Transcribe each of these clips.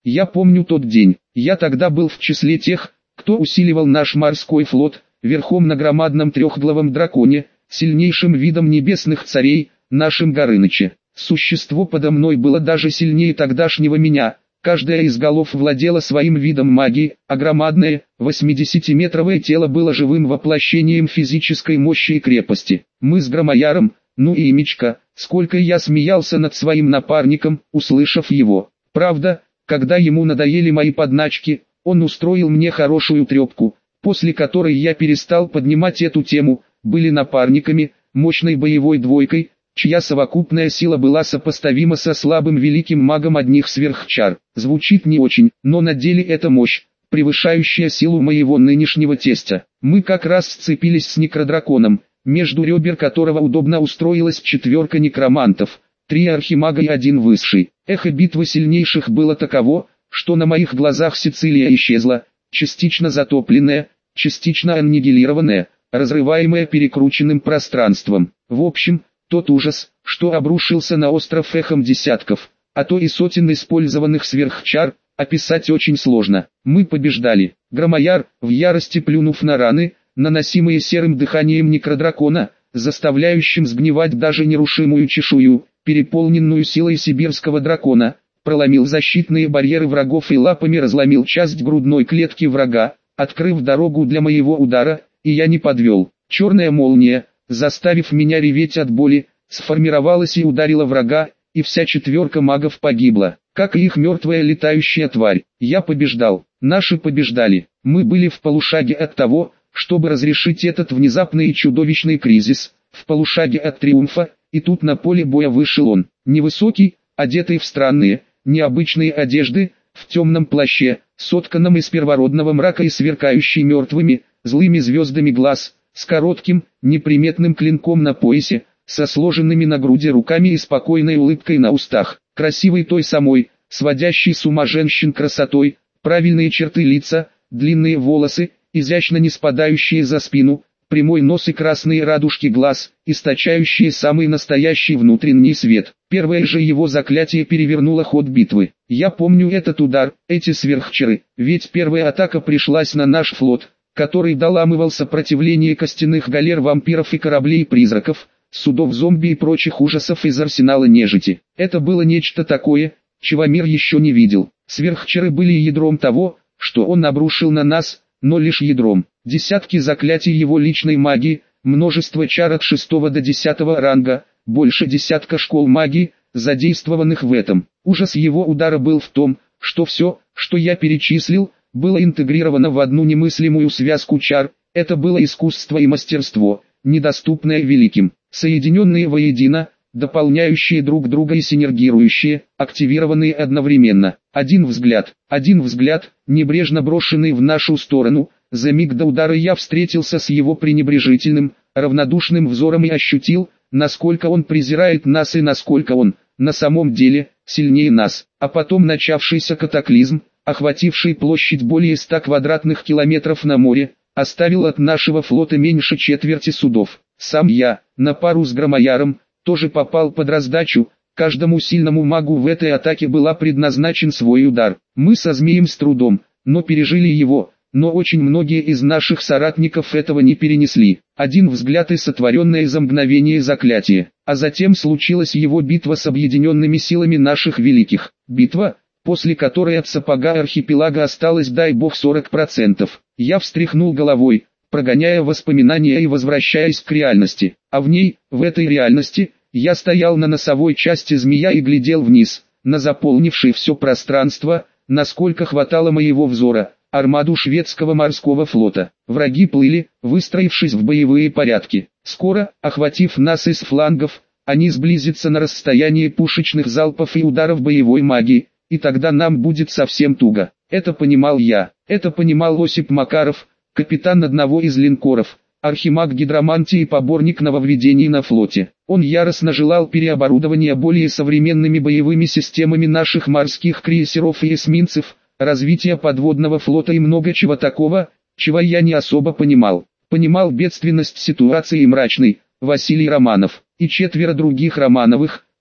Я помню тот день. Я тогда был в числе тех, кто усиливал наш морской флот, верхом на громадном трехглавом драконе, сильнейшим видом небесных царей, нашим Горыныче. Существо подо мной было даже сильнее тогдашнего меня. Каждая из голов владела своим видом магии, а громадное, 80-метровое тело было живым воплощением физической мощи и крепости. Мы с Громояром, ну и Мичка, сколько я смеялся над своим напарником, услышав его. Правда, когда ему надоели мои подначки, он устроил мне хорошую трепку, после которой я перестал поднимать эту тему. Были напарниками, мощной боевой двойкой, чья совокупная сила была сопоставима со слабым великим магом одних сверхчар. Звучит не очень, но на деле это мощь, превышающая силу моего нынешнего тестя. Мы как раз сцепились с некродраконом, между ребер которого удобно устроилась четверка некромантов, 3 архимага и 1 высший. Эхо битвы сильнейших было таково, что на моих глазах Сицилия исчезла, частично затопленная, частично аннигилированная, разрываемая перекрученным пространством. В общем, тот ужас, что обрушился на остров эхом десятков, а то и сотен использованных сверхчар, описать очень сложно. Мы побеждали. Громояр, в ярости плюнув на раны, наносимые серым дыханием некродракона, заставляющим сгнивать даже нерушимую чешую, переполненную силой сибирского дракона, проломил защитные барьеры врагов и лапами разломил часть грудной клетки врага, открыв дорогу для моего удара, и я не подвел. Черная молния, заставив меня реветь от боли, сформировалась и ударила врага, и вся четверка магов погибла, как и их мертвая летающая тварь. Я побеждал, наши побеждали. Мы были в полушаге от того, чтобы разрешить этот внезапный и чудовищный кризис, в полушаге от триумфа, и тут на поле боя вышел он, невысокий, одетый в странные, необычные одежды, в темном плаще, сотканном из первородного мрака и сверкающий мертвыми, злыми звездами глаз, с коротким, неприметным клинком на поясе, со сложенными на груди руками и спокойной улыбкой на устах, красивой той самой, сводящей с ума женщин красотой, правильные черты лица, длинные волосы, изящно не спадающие за спину, прямой нос и красные радужки глаз, источающие самый настоящий внутренний свет. Первое же его заклятие перевернуло ход битвы. Я помню этот удар, эти сверхчары, ведь первая атака пришлась на наш флот, который доламывал сопротивление костяных галер вампиров и кораблей-призраков, судов зомби и прочих ужасов из арсенала нежити. Это было нечто такое, чего мир еще не видел. Сверхчары были ядром того, что он обрушил на нас, но лишь ядром. Десятки заклятий его личной магии, множество чар от 6 до 10 ранга, больше десятка школ магии, задействованных в этом. Ужас его удара был в том, что все, что я перечислил, было интегрировано в одну немыслимую связку чар. Это было искусство и мастерство, недоступное великим, соединенные воедино, дополняющие друг друга и синергирующие, активированные одновременно. Один взгляд, небрежно брошенный в нашу сторону. За миг до удара я встретился с его пренебрежительным, равнодушным взором и ощутил, насколько он презирает нас и насколько он, на самом деле, сильнее нас. А потом начавшийся катаклизм, охвативший площадь более 100 квадратных километров на море, оставил от нашего флота меньше четверти судов. Сам я, на пару с Громояром, тоже попал под раздачу. Каждому сильному магу в этой атаке была предназначен свой удар. Мы со Змеем с трудом, но пережили его. Но очень многие из наших соратников этого не перенесли. Один взгляд и сотворенное за мгновение заклятие. А затем случилась его битва с объединенными силами наших великих. Битва, после которой от сапога архипелага осталось, дай бог, 40%. Я встряхнул головой, прогоняя воспоминания и возвращаясь к реальности. А в ней, в этой реальности, я стоял на носовой части змея и глядел вниз, на заполнившее все пространство, насколько хватало моего взора, армаду шведского морского флота. Враги плыли, выстроившись в боевые порядки. Скоро, охватив нас из флангов, они сблизятся на расстояние пушечных залпов и ударов боевой магии, и тогда нам будет совсем туго. Это понимал я, это понимал Осип Макаров, капитан одного из линкоров, архимаг гидромантии и поборник нововведений на флоте. Он яростно желал переоборудования более современными боевыми системами наших морских крейсеров и эсминцев, развития подводного флота и много чего такого, чего я не особо понимал. Понимал бедственность ситуации и мрачный, Василий Романов, и 4 других Романовых,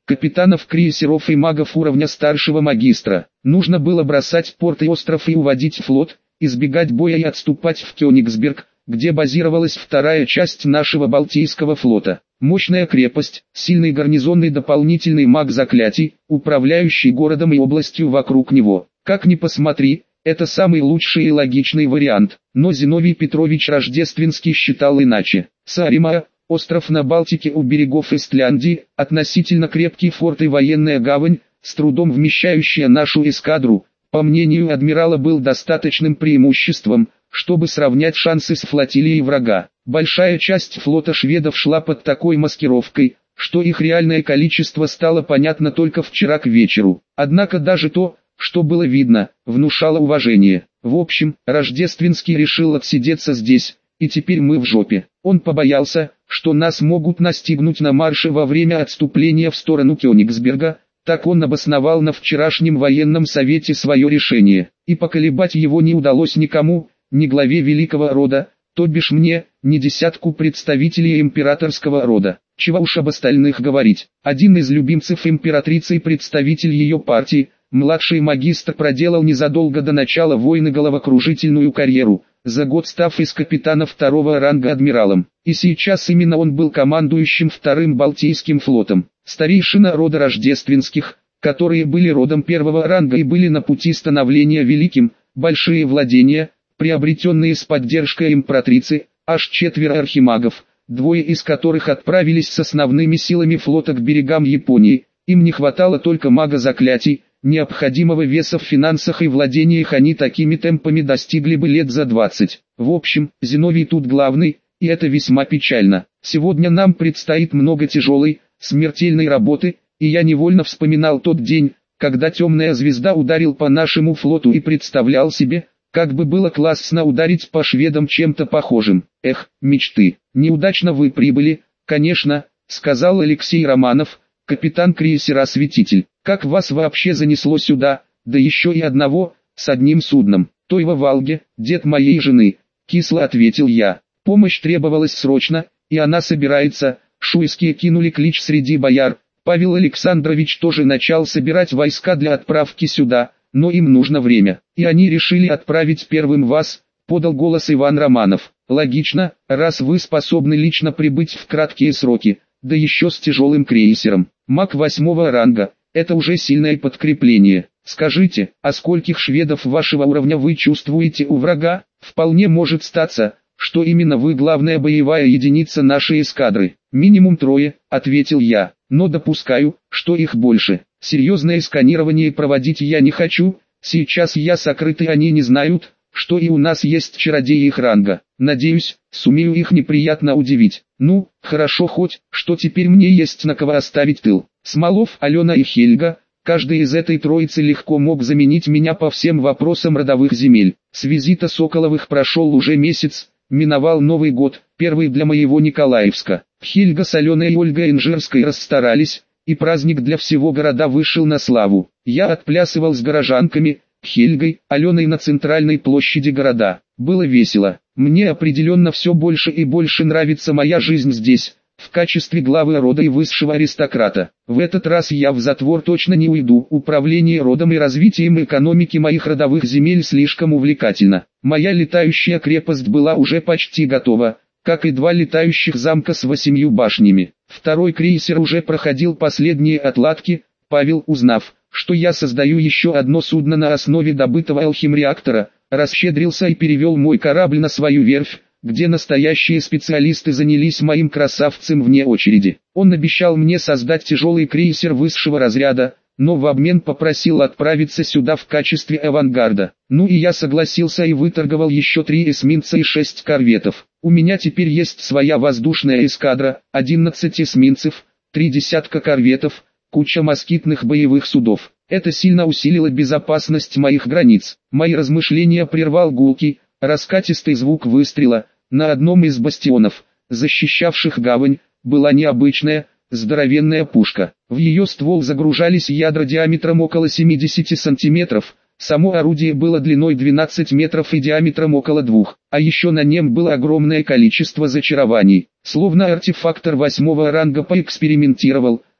капитанов крейсеров и магов уровня старшего магистра. Нужно было бросать порт и остров и уводить флот, избегать боя и отступать в Кёнигсберг, где базировалась вторая часть нашего Балтийского флота. Мощная крепость, сильный гарнизон и дополнительный маг заклятий, управляющий городом и областью вокруг него. Как ни посмотри, это самый лучший и логичный вариант, но Зиновий Петрович Рождественский считал иначе. Сааремаа, остров на Балтике у берегов Истляндии, относительно крепкий форт и военная гавань, с трудом вмещающая нашу эскадру, по мнению адмирала был достаточным преимуществом, чтобы сравнять шансы с флотилией врага. Большая часть флота шведов шла под такой маскировкой, что их реальное количество стало понятно только вчера к вечеру. Однако даже то, что было видно, внушало уважение. В общем, Рождественский решил отсидеться здесь, и теперь мы в жопе. Он побоялся, что нас могут настигнуть на марше во время отступления в сторону Кёнигсберга. Так он обосновал на вчерашнем военном совете свое решение, и поколебать его не удалось никому, ни главе великого рода, то бишь мне, ни десятку представителей императорского рода. Чего уж об остальных говорить. Один из любимцев императрицы и представитель ее партии, младший магистр, проделал незадолго до начала войны головокружительную карьеру, за год став из капитана второго ранга адмиралом. И сейчас именно он был командующим вторым Балтийским флотом. Старейшина рода Рождественских, которые были родом первого ранга и были на пути становления великим, большие владения, приобретенные с поддержкой императрицы, аж 4 архимагов, 2 из которых отправились с основными силами флота к берегам Японии. Им не хватало только мага заклятий, необходимого веса в финансах и владениях они такими темпами достигли бы лет за 20. В общем, Зиновий тут главный, и это весьма печально. Сегодня нам предстоит много тяжелой, смертельной работы, и я невольно вспоминал тот день, когда темная звезда ударил по нашему флоту и представлял себе, как бы было классно ударить по шведам чем-то похожим. Эх, мечты. Неудачно вы прибыли, конечно, сказал Алексей Романов, капитан крейсера «Осветитель». Как вас вообще занесло сюда, да еще и одного, с одним судном? Той во Валге, дед моей жены, кисло ответил я. Помощь требовалась срочно, и она собирается. Шуйские кинули клич среди бояр. Павел Александрович тоже начал собирать войска для отправки сюда, но им нужно время. И они решили отправить первым вас, подал голос Иван Романов. Логично, раз вы способны лично прибыть в краткие сроки, да еще с тяжелым крейсером. Маг 8 ранга, это уже сильное подкрепление. Скажите, а скольких шведов вашего уровня вы чувствуете у врага? Вполне может статься, что именно вы главная боевая единица нашей эскадры. Минимум 3, ответил я, но допускаю, что их больше. Серьезное сканирование проводить я не хочу, сейчас я сокрыт и они не знают, что и у нас есть чародеи их ранга. Надеюсь, сумею их неприятно удивить. Ну, хорошо хоть, что теперь мне есть на кого оставить тыл. Смолов, Алена и Хельга, каждый из этой троицы легко мог заменить меня по всем вопросам родовых земель. С визита Соколовых прошел уже месяц, миновал Новый год, первый для моего Николаевска. Хельга с Аленой и Ольгой Инжирской расстарались, и праздник для всего города вышел на славу. Я отплясывал с горожанками, Хельгой, Аленой на центральной площади города. Было весело. Мне определенно все больше и больше нравится моя жизнь здесь, в качестве главы рода и высшего аристократа. В этот раз я в затвор точно не уйду. Управление родом и развитием экономики моих родовых земель слишком увлекательно. Моя летающая крепость была уже почти готова, как и 2 летающих замка с 8 башнями. Второй крейсер уже проходил последние отладки. Павел, узнав, что я создаю еще одно судно на основе добытого алхимреактора, расщедрился и перевел мой корабль на свою верфь, где настоящие специалисты занялись моим красавцем вне очереди. Он обещал мне создать тяжелый крейсер высшего разряда, но в обмен попросил отправиться сюда в качестве авангарда. Ну и я согласился и выторговал еще 3 эсминца и 6 корветов. У меня теперь есть своя воздушная эскадра, 11 эсминцев, 3 десятка корветов, куча москитных боевых судов. Это сильно усилило безопасность моих границ. Мои размышления прервал гулкий, раскатистый звук выстрела. На одном из бастионов, защищавших гавань, была необычная, здоровенная пушка. В ее ствол загружались ядра диаметром около 70 сантиметров. Само орудие было длиной 12 метров и диаметром около 2, а еще на нем было огромное количество зачарований. Словно артефактор 8 ранга поэкспериментировал,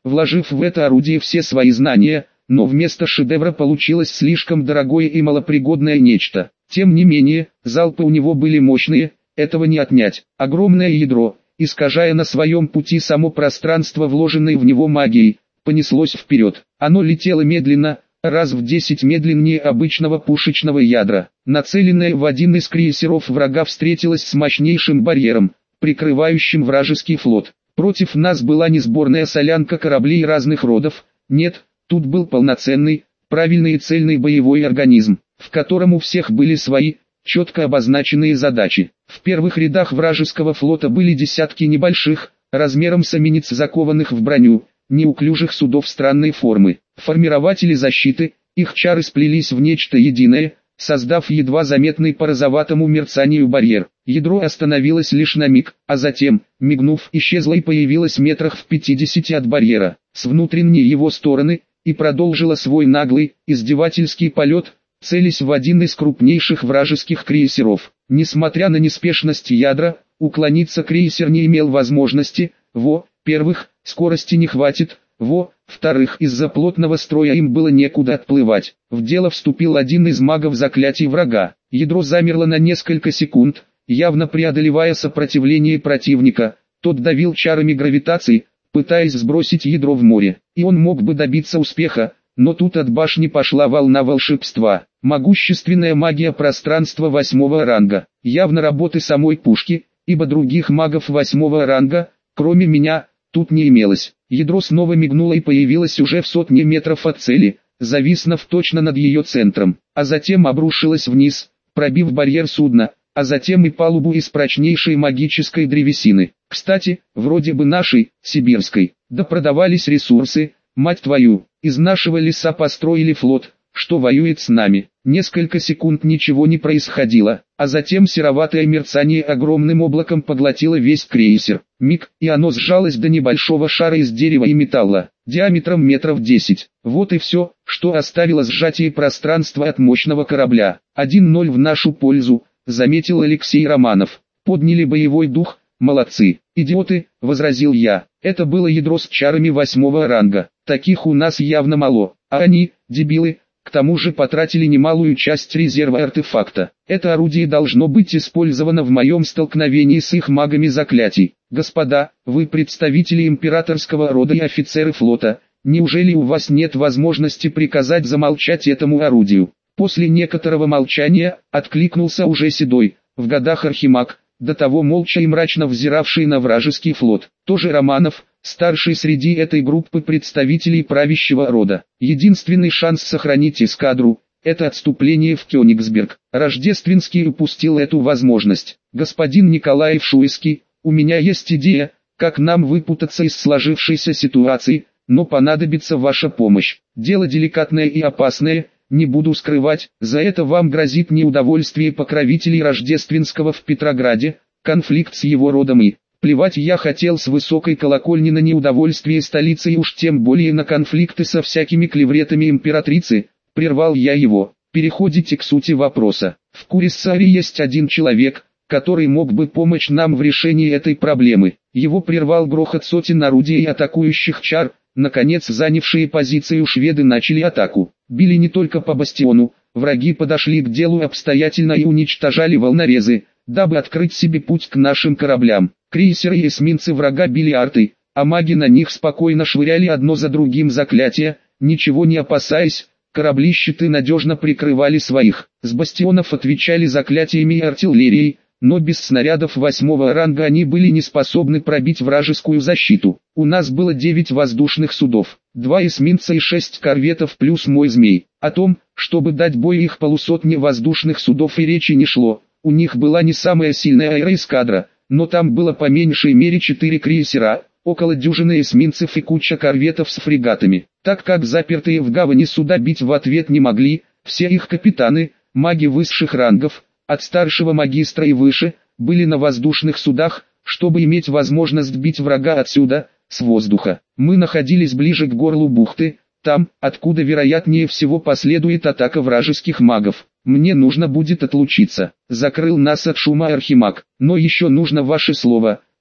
вложив в это орудие все свои знания, но вместо шедевра получилось слишком дорогое и малопригодное нечто. Тем не менее, залпы у него были мощные, этого не отнять. Огромное ядро, искажая на своем пути само пространство, вложенное в него магией, понеслось вперед. Оно летело медленно, раз в 10 медленнее обычного пушечного ядра. Нацеленное в один из крейсеров врага встретилось с мощнейшим барьером, прикрывающим вражеский флот. Против нас была не сборная солянка кораблей разных родов, нет, тут был полноценный, правильный и цельный боевой организм, в котором у всех были свои, четко обозначенные задачи. В первых рядах вражеского флота были десятки небольших, размером с аминец закованных в броню, неуклюжих судов странной формы. Формирователи защиты, их чары сплелись в нечто единое, создав едва заметный по розоватому мерцанию барьер. Ядро остановилось лишь на миг, а затем, мигнув, исчезло и появилось метрах в 50 от барьера, с внутренней его стороны, и продолжило свой наглый, издевательский полет, целясь в один из крупнейших вражеских крейсеров. Несмотря на неспешность ядра, уклониться крейсер не имел возможности. Во-первых, скорости не хватит, во-вторых, из-за плотного строя им было некуда отплывать. В дело вступил один из магов заклятий врага. Ядро замерло на несколько секунд, явно преодолевая сопротивление противника. Тот давил чарами гравитации, пытаясь сбросить ядро в море. И он мог бы добиться успеха, но тут от башни пошла волна волшебства. Могущественная магия пространства 8-го ранга. Явно работы самой пушки, ибо других магов 8-го ранга, кроме меня, тут не имелось. Ядро снова мигнуло и появилось уже в сотне метров от цели, зависнув точно над ее центром, а затем обрушилось вниз, пробив барьер судна, а затем и палубу из прочнейшей магической древесины. Кстати, вроде бы нашей, сибирской. Да продавались ресурсы, мать твою, из нашего леса построили флот, что воюет с нами. Несколько секунд ничего не происходило, а затем сероватое мерцание огромным облаком поглотило весь крейсер. Миг, и оно сжалось до небольшого шара из дерева и металла, диаметром метров 10. Вот и все, что оставило сжатие пространства от мощного корабля. 1-0 в нашу пользу, заметил Алексей Романов. Подняли боевой дух, молодцы. Идиоты, возразил я, это было ядро с чарами 8-го ранга. Таких у нас явно мало, а они, дебилы, к тому же потратили немалую часть резерва артефакта. Это орудие должно быть использовано в моем столкновении с их магами заклятий. Господа, вы представители императорского рода и офицеры флота, неужели у вас нет возможности приказать замолчать этому орудию? После некоторого молчания, откликнулся уже седой, в годах архимаг, до того молча и мрачно взиравший на вражеский флот. Тоже Романов, старший среди этой группы представителей правящего рода. Единственный шанс сохранить эскадру – это отступление в Кёнигсберг. Рождественский упустил эту возможность. Господин Николаев Шуйский, у меня есть идея, как нам выпутаться из сложившейся ситуации, но понадобится ваша помощь. Дело деликатное и опасное, не буду скрывать, за это вам грозит неудовольствие покровителей Рождественского в Петрограде, конфликт с его родом и... Плевать я хотел с высокой колокольни на неудовольствие столицы и уж тем более на конфликты со всякими клевретами императрицы, прервал я его. Переходите к сути вопроса. В Курисаре есть один человек, который мог бы помочь нам в решении этой проблемы. Его прервал грохот сотен орудий и атакующих чар. Наконец занявшие позицию шведы начали атаку. Били не только по бастиону, враги подошли к делу обстоятельно и уничтожали волнорезы, дабы открыть себе путь к нашим кораблям. Крейсеры и эсминцы врага били артой, а маги на них спокойно швыряли одно за другим заклятия, ничего не опасаясь, корабли-щиты надежно прикрывали своих. С бастионов отвечали заклятиями и артиллерией, но без снарядов 8-го ранга они были не способны пробить вражескую защиту. У нас было 9 воздушных судов, 2 эсминца и 6 корветов плюс мой змей. О том, чтобы дать бой их полусотне воздушных судов и речи не шло. У них была не самая сильная аэроэскадра, но там было по меньшей мере 4 крейсера, около дюжины эсминцев и куча корветов с фрегатами. Так как запертые в гавани суда бить в ответ не могли, все их капитаны, маги высших рангов, от старшего магистра и выше, были на воздушных судах, чтобы иметь возможность бить врага отсюда, с воздуха. Мы находились ближе к горлу бухты, там, откуда вероятнее всего последует атака вражеских магов. Мне нужно будет отлучиться. Закрыл нас от шума архимаг. Но еще нужно ваше слово.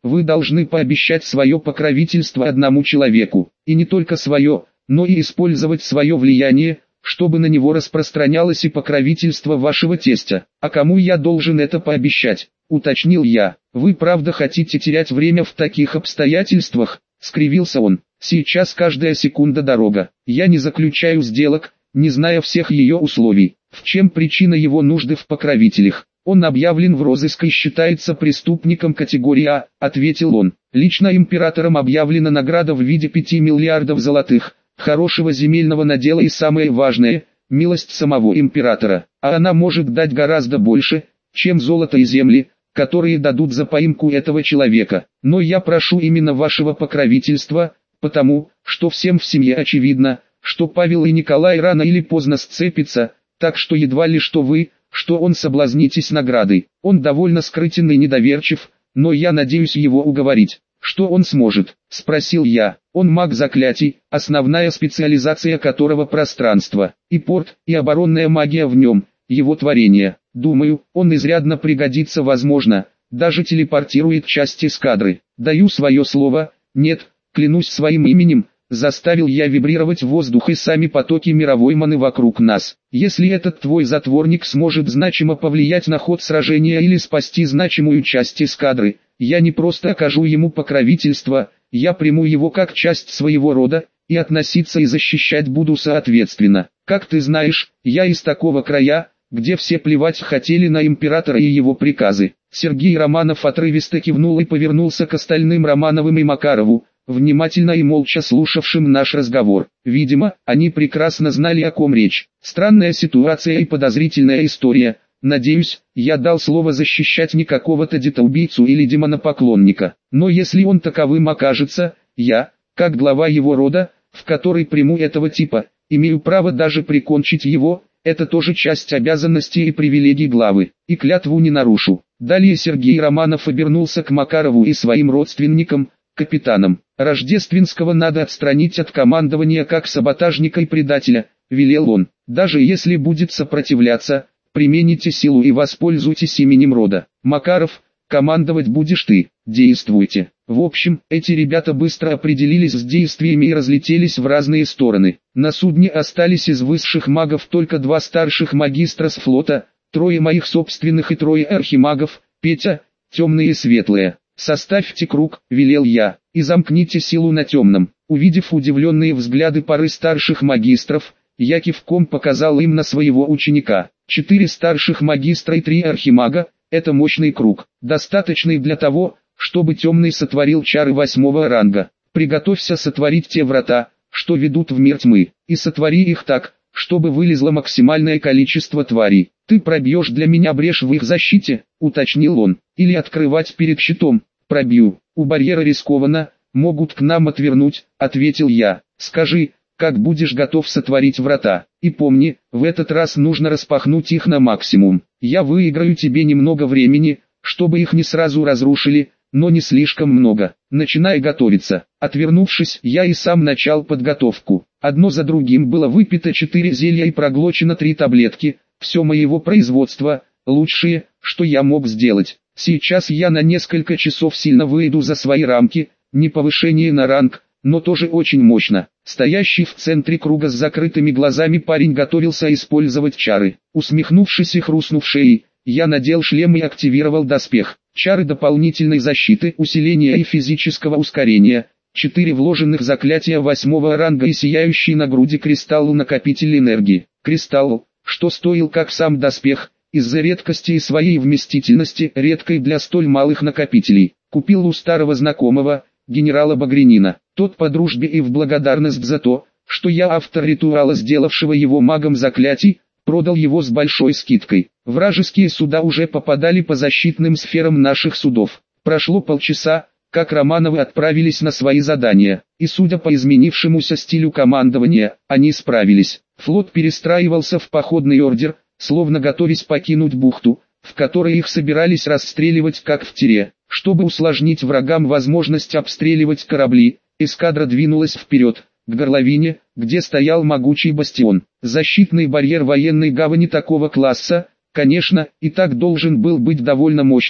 вы должны пообещать свое покровительство одному человеку, и не только свое, но и использовать свое влияние, чтобы на него распространялось и покровительство вашего тестя. А кому я должен это пообещать? Уточнил я. Вы правда хотите терять время в таких обстоятельствах? Скривился он. Сейчас каждая секунда дорога. Я не заключаю сделок, не зная всех ее условий. В чем причина его нужды в покровителях? Он объявлен в розыск и считается преступником категории А, ответил он. Лично императором объявлена награда в виде 5 миллиардов золотых, хорошего земельного надела и самое важное, милость самого императора. А она может дать гораздо больше, чем золото и земли, которые дадут за поимку этого человека. Но я прошу именно вашего покровительства, потому, что всем в семье очевидно, что Павел и Николай рано или поздно сцепятся, так что едва ли что вы, что он соблазнитесь наградой. Он довольно скрытен и недоверчив, но я надеюсь его уговорить. Что он сможет? Спросил я. Он маг заклятий, основная специализация которого пространство, и порт, и оборонная магия в нем, его творение. Думаю, он изрядно пригодится, возможно, даже телепортирует часть эскадры. Даю свое слово, нет, клянусь своим именем, заставил я вибрировать воздух и сами потоки мировой маны вокруг нас. Если этот твой затворник сможет значимо повлиять на ход сражения или спасти значимую часть эскадры, я не просто окажу ему покровительство, я приму его как часть своего рода, и относиться и защищать буду соответственно. Как ты знаешь, я из такого края, где все плевать хотели на императора и его приказы. Сергей Романов отрывисто кивнул и повернулся к остальным Романовым и Макарову, внимательно и молча слушавшим наш разговор. Видимо, они прекрасно знали, о ком речь. Странная ситуация и подозрительная история. Надеюсь, я дал слово защищать не какого-то детоубийцу или демонопоклонника. Но если он таковым окажется, я, как глава его рода, в который приму этого типа, имею право даже прикончить его. Это тоже часть обязанностей и привилегий главы, и клятву не нарушу. Далее Сергей Романов обернулся к Макарову и своим родственникам, капитанам. Рождественского надо отстранить от командования как саботажника и предателя, велел он. Даже если будет сопротивляться, примените силу и воспользуйтесь именем рода. Макаров, командовать будешь ты, действуйте. В общем, эти ребята быстро определились с действиями и разлетелись в разные стороны. На судне остались из высших магов только 2 старших магистра с флота, 3 моих собственных и 3 архимагов, Петя, темные и светлые. «Составьте круг», — велел я, — «и замкните силу на темном». Увидев удивленные взгляды пары старших магистров, я кивком показал им на своего ученика. 4 старших магистра и 3 архимага — это мощный круг, достаточный для того, чтобы темный сотворил чары 8-го ранга. Приготовься сотворить те врата, что ведут в мир тьмы, и сотвори их так, чтобы вылезло максимальное количество тварей. Ты пробьешь для меня брешь в их защите, уточнил он, или открывать перед щитом. Пробью, у барьера рискованно, могут к нам отвернуть, ответил я. Скажи, как будешь готов сотворить врата, и помни, в этот раз нужно распахнуть их на максимум. Я выиграю тебе немного времени, чтобы их не сразу разрушили, но не слишком много. Начинай готовиться. Отвернувшись, я и сам начал подготовку. Одно за другим было выпито 4 зелья и проглочено 3 таблетки, все моего производства, лучшее, что я мог сделать. Сейчас я на несколько часов сильно выйду за свои рамки, не повышение на ранг, но тоже очень мощно. Стоящий в центре круга с закрытыми глазами парень готовился использовать чары. Усмехнувшись и хрустнув шеей, я надел шлем и активировал доспех. Чары дополнительной защиты, усиления и физического ускорения. 4 вложенных заклятия 8-го ранга и сияющий на груди кристалл-накопитель энергии. Кристалл, что стоил как сам доспех, из-за редкости и своей вместительности, редкой для столь малых накопителей. Купил у старого знакомого, генерала Багрянина. Тот по дружбе и в благодарность за то, что я автор ритуала, сделавшего его магом заклятий, продал его с большой скидкой. Вражеские суда уже попадали по защитным сферам наших судов. Прошло полчаса, как Романовы отправились на свои задания, и судя по изменившемуся стилю командования, они справились. Флот перестраивался в походный ордер, словно готовясь покинуть бухту, в которой их собирались расстреливать как в тире. Чтобы усложнить врагам возможность обстреливать корабли, эскадра двинулась вперед, к горловине, где стоял могучий бастион. Защитный барьер военной гавани такого класса, конечно, и так должен был быть довольно мощным,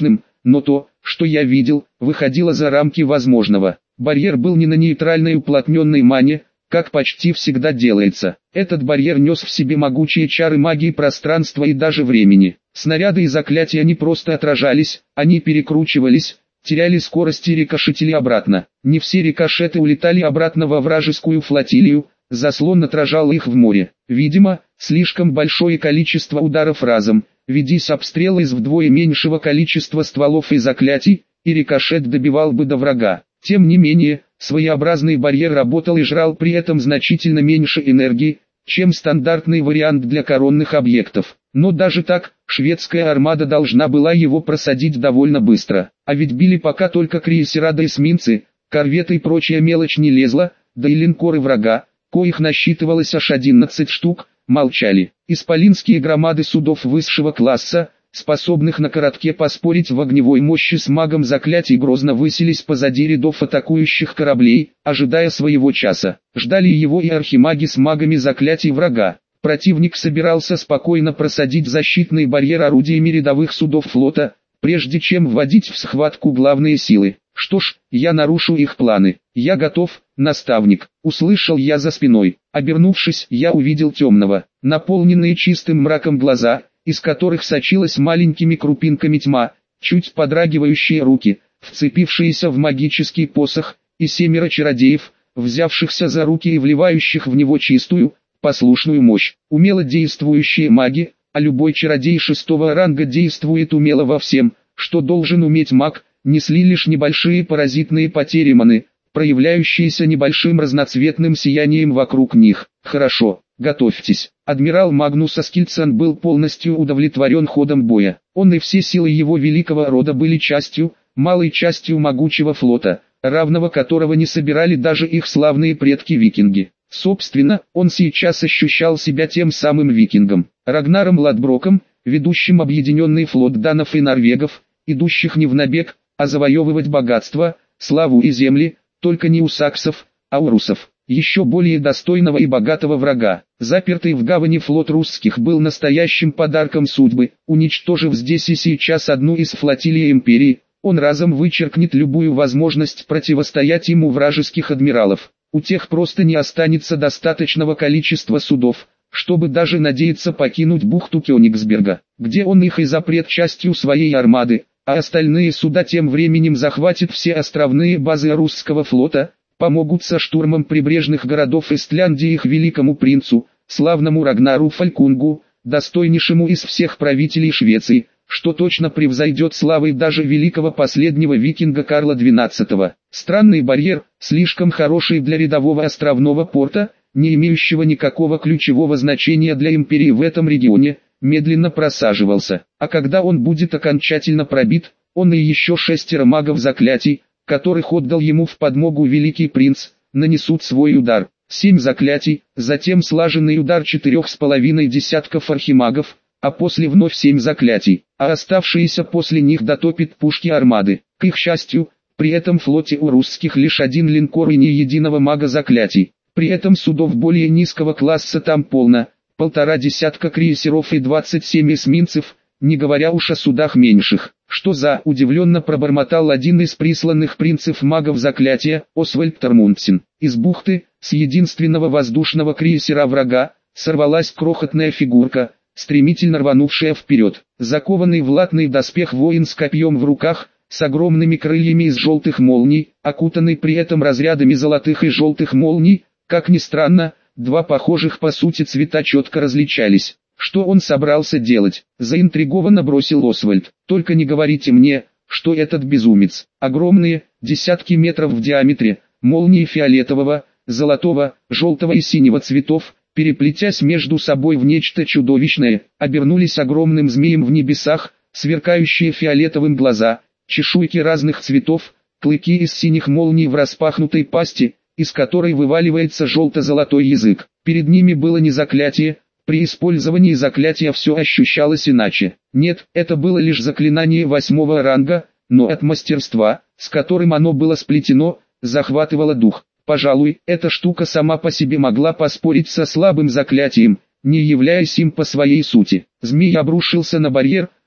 но то, что я видел, выходило за рамки возможного. Барьер был не на нейтральной уплотненной мане, как почти всегда делается. Этот барьер нес в себе могучие чары магии пространства и даже времени. Снаряды и заклятия не просто отражались, они перекручивались, теряли скорость и рикошетили обратно. Не все рикошеты улетали обратно во вражескую флотилию, заслон отражал их в море. Видимо, слишком большое количество ударов разом, ведись обстрел из вдвое меньшего количества стволов и заклятий, и рикошет добивал бы до врага. Тем не менее, своеобразный барьер работал и жрал при этом значительно меньше энергии, чем стандартный вариант для коронных объектов. Но даже так, шведская армада должна была его просадить довольно быстро. А ведь били пока только крейсера да эсминцы, корветы и прочая мелочь не лезла, да и линкоры врага, коих насчитывалось аж 11 штук, молчали. Исполинские громады судов высшего класса, способных на коротке поспорить в огневой мощи с магом заклятий, грозно высились позади рядов атакующих кораблей, ожидая своего часа. Ждали его и архимаги с магами заклятий врага. Противник собирался спокойно просадить защитный барьер орудиями рядовых судов флота, прежде чем вводить в схватку главные силы. Что ж, я нарушу их планы. Я готов, наставник, услышал я за спиной. Обернувшись, я увидел темного, наполненные чистым мраком глаза, из которых сочилась маленькими крупинками тьма, чуть подрагивающие руки, вцепившиеся в магический посох, и 7 чародеев, взявшихся за руки и вливающих в него чистую, послушную мощь. Умело действующие маги, а любой чародей 6-го ранга действует умело во всем, что должен уметь маг, несли лишь небольшие паразитные потери маны, проявляющиеся небольшим разноцветным сиянием вокруг них. Хорошо, готовьтесь. Адмирал Магнус Аскильдсен был полностью удовлетворен ходом боя. Он и все силы его великого рода были частью, малой частью могучего флота, равного которого не собирали даже их славные предки-викинги. Собственно, он сейчас ощущал себя тем самым викингом, Рагнаром Ладброком, ведущим объединенный флот данов и норвегов, идущих не в набег, а завоевывать богатство, славу и земли, только не у саксов, а у русов. Еще более достойного и богатого врага. Запертый в гавани флот русских был настоящим подарком судьбы. Уничтожив здесь и сейчас одну из флотилий империи, он разом вычеркнет любую возможность противостоять ему вражеских адмиралов. У тех просто не останется достаточного количества судов, чтобы даже надеяться покинуть бухту Кёнигсберга, где он их и запрет частью своей армады, а остальные суда тем временем захватят все островные базы русского флота, помогут со штурмом прибрежных городов Истляндии их великому принцу, славному Рагнару Фалькунгу, достойнейшему из всех правителей Швеции, что точно превзойдет славой даже великого последнего викинга Карла XII. Странный барьер, слишком хороший для рядового островного порта, не имеющего никакого ключевого значения для империи в этом регионе, медленно просаживался. А когда он будет окончательно пробит, он и еще 6 магов заклятий, которых отдал ему в подмогу великий принц, нанесут свой удар. 7 заклятий, затем слаженный удар 4,5 десятков архимагов, а после вновь 7 заклятий, а оставшиеся после них дотопит пушки армады. К их счастью, при этом флоте у русских лишь 1 линкор и ни единого мага заклятий. При этом судов более низкого класса там полно, 1,5 десятка крейсеров и 27 эсминцев, не говоря уж о судах меньших. Что за, удивленно пробормотал один из присланных принцев магов заклятия, Освальд Тормунтсен. Из бухты, с единственного воздушного крейсера врага, сорвалась крохотная фигурка, стремительно рванувшая вперед. Закованный в латный доспех воин с копьем в руках, с огромными крыльями из желтых молний, окутанный при этом разрядами золотых и желтых молний, как ни странно, 2 похожих по сути цвета четко различались. Что он собрался делать? Заинтригованно бросил Освальд. Только не говорите мне, что этот безумец. Огромные, десятки метров в диаметре, молнии фиолетового, золотого, желтого и синего цветов, переплетясь между собой в нечто чудовищное, обернулись огромным змеем в небесах, сверкающие фиолетовым глаза, чешуйки разных цветов, клыки из синих молний в распахнутой пасти, из которой вываливается желто-золотой язык. Перед ними было не заклятие. При использовании заклятия все ощущалось иначе. Нет, это было лишь заклинание 8-го ранга, но от мастерства, с которым оно было сплетено, захватывало дух. Пожалуй, эта штука сама по себе могла поспорить со слабым заклятием, не являясь им по своей сути. Змей обрушился на барьер,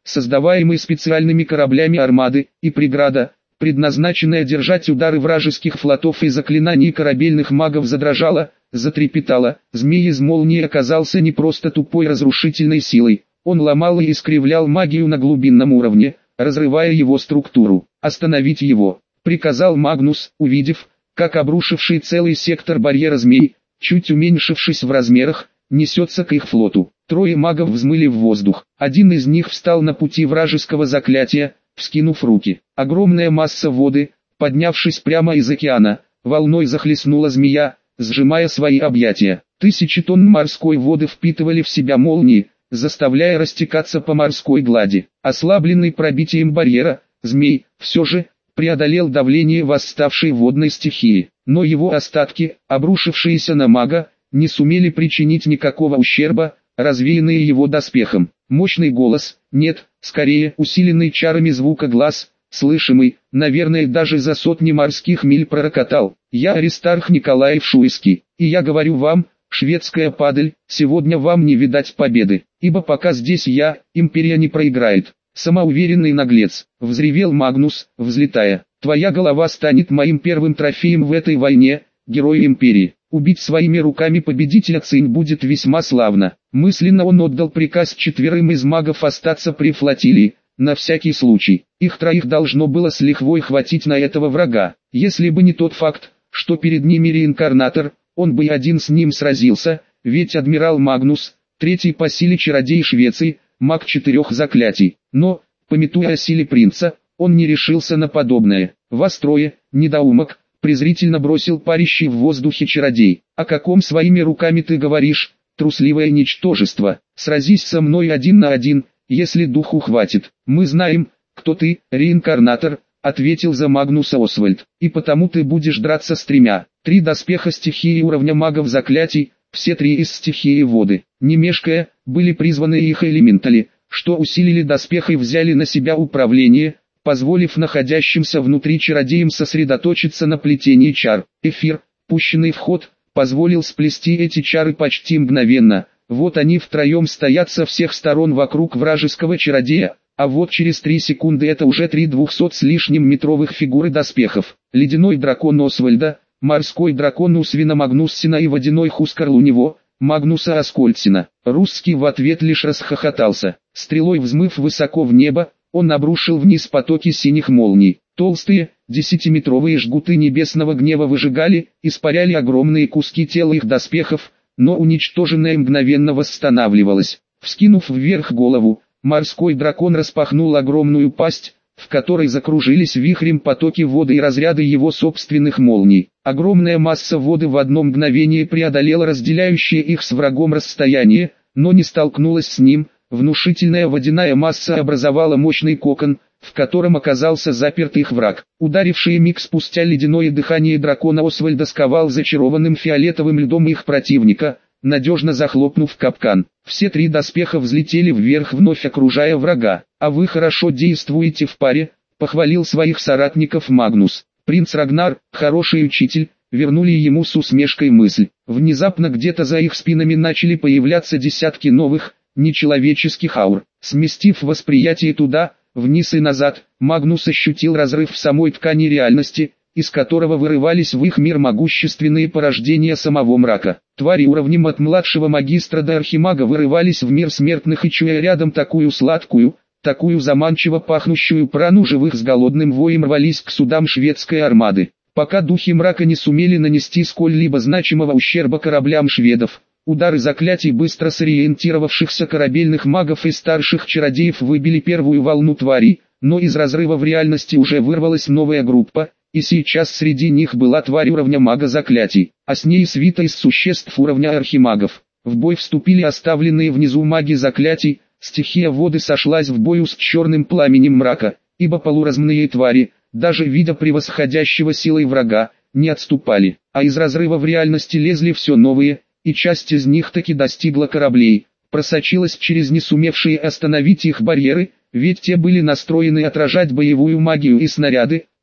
создаваемый специальными кораблями армады, и преграда, предназначенная держать удары вражеских флотов и заклинаний корабельных магов, задрожала, затрепетала. Змей из молнии оказался не просто тупой разрушительной силой, он ломал и искривлял магию на глубинном уровне, разрывая его структуру. «Остановить его!» — приказал Магнус, увидев, как обрушивший целый сектор барьера змей, чуть уменьшившись в размерах, несется к их флоту. Трое магов взмыли в воздух. Один из них встал на пути вражеского заклятия, вскинув руки. Огромная масса воды, поднявшись прямо из океана, волной захлестнула змея, сжимая свои объятия. Тысячи тонн морской воды впитывали в себя молнии, заставляя растекаться по морской глади. Ослабленный пробитием барьера, змей, все же, преодолел давление восставшей водной стихии. Но его остатки, обрушившиеся на мага, не сумели причинить никакого ущерба, развеянные его доспехом. Мощный голос, нет, скорее усиленный чарами звука глаз, слышимый, наверное даже за сотни морских миль, пророкотал: «Я Аристарх Николаев Шуйский, и я говорю вам, шведская падаль, сегодня вам не видать победы, ибо пока здесь я, империя не проиграет». «Самоуверенный наглец», — взревел Магнус, взлетая, — «твоя голова станет моим первым трофеем в этой войне, герой империи. Убить своими руками победителя Цинь будет весьма славно». Мысленно он отдал приказ 4 из магов остаться при флотилии, на всякий случай. Их троих должно было с лихвой хватить на этого врага. Если бы не тот факт, что перед ними реинкарнатор, он бы и один с ним сразился, ведь адмирал Магнус, третий по силе чародей Швеции, маг 4 заклятий. Но, памятуя о силе принца, он не решился на подобное. «Вас трое, недоумок», — презрительно бросил парящий в воздухе чародей. «О каком своими руками ты говоришь, трусливое ничтожество? Сразись со мной 1 на 1, если духу хватит». «Мы знаем, кто ты, реинкарнатор», — ответил за Магнуса Освальд. «И потому ты будешь драться с 3. 3 доспеха стихии уровня магов заклятий, все 3 из стихии воды. Не мешкая, были призваны их элементали, что усилили доспех и взяли на себя управление, позволив находящимся внутри чародеям сосредоточиться на плетении чар. Эфир, пущенный в ход, позволил сплести эти чары почти мгновенно. Вот они втроем стоят со всех сторон вокруг вражеского чародея, а вот через 3 секунды это уже 3 200 с лишним метровых фигуры доспехов. Ледяной дракон Освальда, морской дракон Усвина Магнуссена и водяной Хускар Лунево, Магнуса Аскольдсена. Русский в ответ лишь расхохотался. Стрелой взмыв высоко в небо, он обрушил вниз потоки синих молний. Толстые, 10-метровые жгуты небесного гнева выжигали, испаряли огромные куски тела их доспехов, но уничтоженное мгновенно восстанавливалось. Вскинув вверх голову, морской дракон распахнул огромную пасть, в которой закружились вихрем потоки воды и разряды его собственных молний. Огромная масса воды в одно мгновение преодолела разделяющее их с врагом расстояние, но не столкнулась с ним. Внушительная водяная масса образовала мощный кокон, в котором оказался заперт их враг. Ударивший миг спустя ледяное дыхание дракона Освальда сковал зачарованным фиолетовым льдом их противника, надежно захлопнув капкан. Все 3 доспеха взлетели вверх, вновь окружая врага. «А вы хорошо действуете в паре», — похвалил своих соратников Магнус. Принц Рагнар, хороший учитель, вернули ему с усмешкой мысль. Внезапно где-то за их спинами начали появляться десятки новых, нечеловеческих аур. Сместив восприятие туда, вниз и назад, Магнус ощутил разрыв в самой ткани реальности, из которого вырывались в их мир могущественные порождения самого мрака. Твари уровнем от младшего магистра до архимага вырывались в мир смертных и, чуя рядом такую сладкую, такую заманчиво пахнущую прану живых, с голодным воем рвались к судам шведской армады. Пока духи мрака не сумели нанести сколь-либо значимого ущерба кораблям шведов, удары заклятий быстро сориентировавшихся корабельных магов и старших чародеев выбили первую волну тварей, но из разрыва в реальности уже вырвалась новая группа, и сейчас среди них была тварь уровня мага заклятий, а с ней свита из существ уровня архимагов. В бой вступили оставленные внизу маги заклятий, стихия воды сошлась в бою с черным пламенем мрака, ибо полуразумные твари, даже видя превосходящего силой врага, не отступали, а из разрыва в реальности лезли все новые, и часть из них таки достигла кораблей, просочилась через не сумевшие остановить их барьеры, ведь те были настроены отражать боевую магию и снаряды,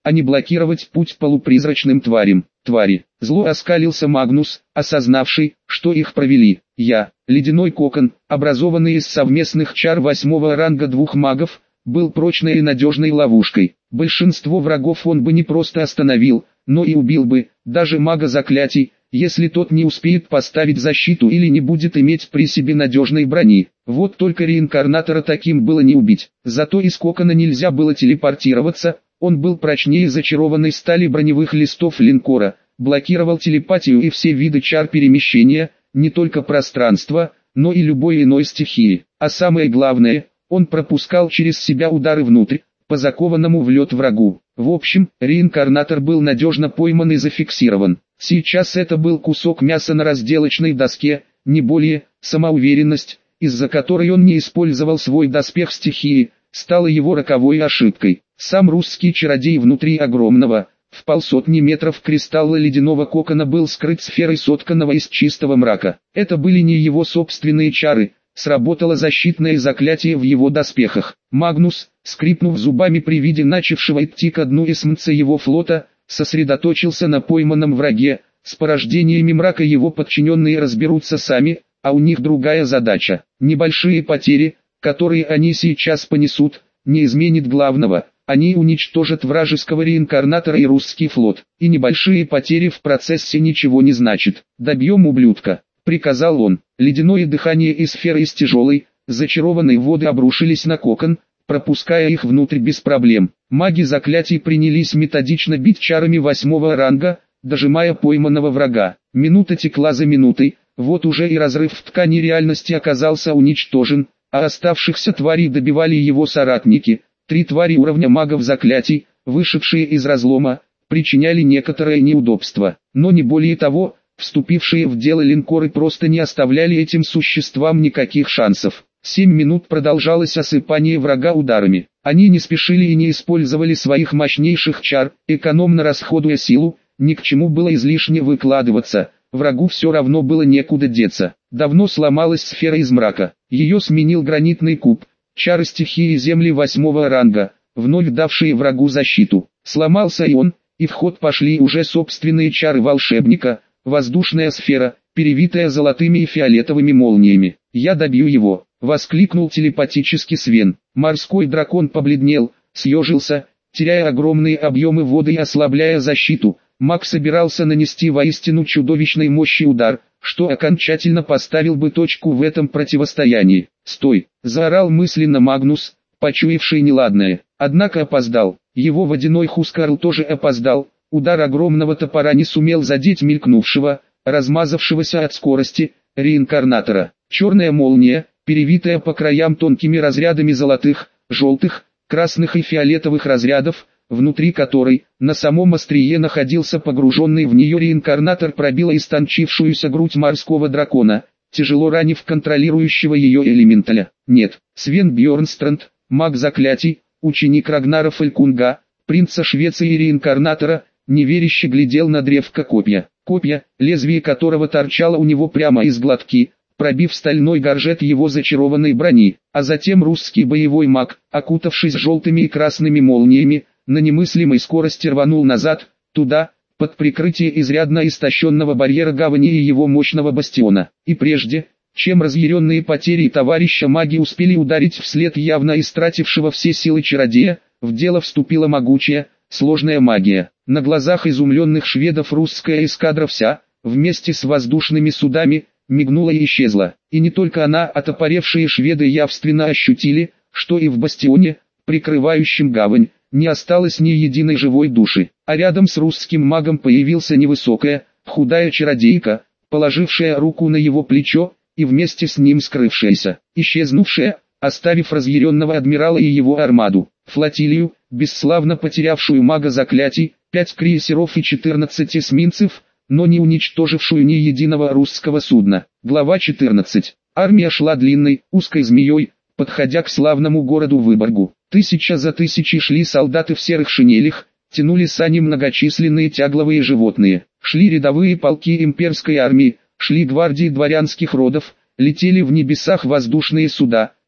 а не блокировать путь полупризрачным тварям. Твари. Зло оскалился Магнус, осознавший, что их провели. Ледяной кокон, образованный из совместных чар 8-го ранга двух магов, был прочной и надежной ловушкой. Большинство врагов он бы не просто остановил, но и убил бы, даже мага заклятий, если тот не успеет поставить защиту или не будет иметь при себе надежной брони. Вот только реинкарнатора таким было не убить. Зато из кокона нельзя было телепортироваться, он был прочнее зачарованной стали броневых листов линкора, блокировал телепатию и все виды чар перемещения, не только пространство, но и любой иной стихии. А самое главное, он пропускал через себя удары внутрь, по закованному в лед врагу. В общем, реинкарнатор был надежно пойман и зафиксирован. Сейчас это был кусок мяса на разделочной доске, не более. Самоуверенность, из-за которой он не использовал свой доспех стихии, стала его роковой ошибкой. Сам русский чародей внутри огромного, в 150 метров кристалла ледяного кокона был скрыт сферой сотканного из чистого мрака. Это были не его собственные чары, сработало защитное заклятие в его доспехах. Магнус, скрипнув зубами при виде начавшего идти ко дну эсминца его флота, сосредоточился на пойманном враге. С порождениями мрака его подчиненные разберутся сами, а у них другая задача. Небольшие потери, которые они сейчас понесут, не изменит главного. Они уничтожат вражеского реинкарнатора и русский флот. И небольшие потери в процессе ничего не значит. «Добьем ублюдка», — приказал он. Ледяное дыхание и сферы из тяжелой, зачарованной воды обрушились на кокон, пропуская их внутрь без проблем. Маги заклятий принялись методично бить чарами 8-го ранга, дожимая пойманного врага. Минута текла за минутой, вот уже и разрыв в ткани реальности оказался уничтожен, а оставшихся тварей добивали его соратники. 3 твари уровня магов заклятий, вышедшие из разлома, причиняли некоторое неудобство, но не более того. Вступившие в дело линкоры просто не оставляли этим существам никаких шансов. 7 минут продолжалось осыпание врага ударами. Они не спешили и не использовали своих мощнейших чар, экономно расходуя силу, ни к чему было излишне выкладываться, врагу все равно было некуда деться. Давно сломалась сфера из мрака, ее сменил гранитный куб, чары стихии земли 8-го ранга, вновь давшие врагу защиту. Сломался и он, и в ход пошли уже собственные чары волшебника. Воздушная сфера, перевитая золотыми и фиолетовыми молниями. «Я добью его!» — воскликнул телепатически Свен. Морской дракон побледнел, съежился, теряя огромные объемы воды и ослабляя защиту. Маг собирался нанести воистину чудовищной мощи удар, что окончательно поставил бы точку в этом противостоянии. «Стой!» — заорал мысленно Магнус, почуявший неладное. Однако опоздал. Его водяной Хускарл тоже опоздал. Удар огромного топора не сумел задеть мелькнувшего, размазавшегося от скорости, реинкарнатора. Черная молния, перевитая по краям тонкими разрядами золотых, желтых, красных и фиолетовых разрядов, внутри которой, на самом острие находился погруженный в нее реинкарнатор, пробила истончившуюся грудь морского дракона, тяжело ранив контролирующего ее элементаля. Нет, Свен Бьернстранд, маг заклятий, ученик Рагнара Фалькунга, принца Швеции и реинкарнатора, неверяще глядел на древко копья. Копья, лезвие которого торчало у него прямо из глотки, пробив стальной горжет его зачарованной брони, а затем русский боевой маг, окутавшись желтыми и красными молниями, на немыслимой скорости рванул назад, туда, под прикрытие изрядно истощенного барьера гавани и его мощного бастиона. И прежде, чем разъяренные потери товарища маги успели ударить вслед явно истратившего все силы чародея, в дело вступила могучая, сложная магия. На глазах изумленных шведов русская эскадра вся, вместе с воздушными судами, мигнула и исчезла. И не только она, отопаревшие шведы явственно ощутили, что и в бастионе, прикрывающем гавань, не осталось ни единой живой души. А рядом с русским магом появился невысокая, худая чародейка, положившая руку на его плечо, и вместе с ним скрывшаяся, исчезнувшая, оставив разъяренного адмирала и его армаду, флотилию, бесславно потерявшую мага заклятий, 5 крейсеров и 14 эсминцев, но не уничтожившую ни единого русского судна. Глава 14. Армия шла длинной, узкой змеей, подходя к славному городу Выборгу. Тысяча за тысячей шли солдаты в серых шинелях, тянули сани многочисленные тягловые животные, шли рядовые полки имперской армии, шли гвардии дворянских родов, летели в небесах воздушные суда,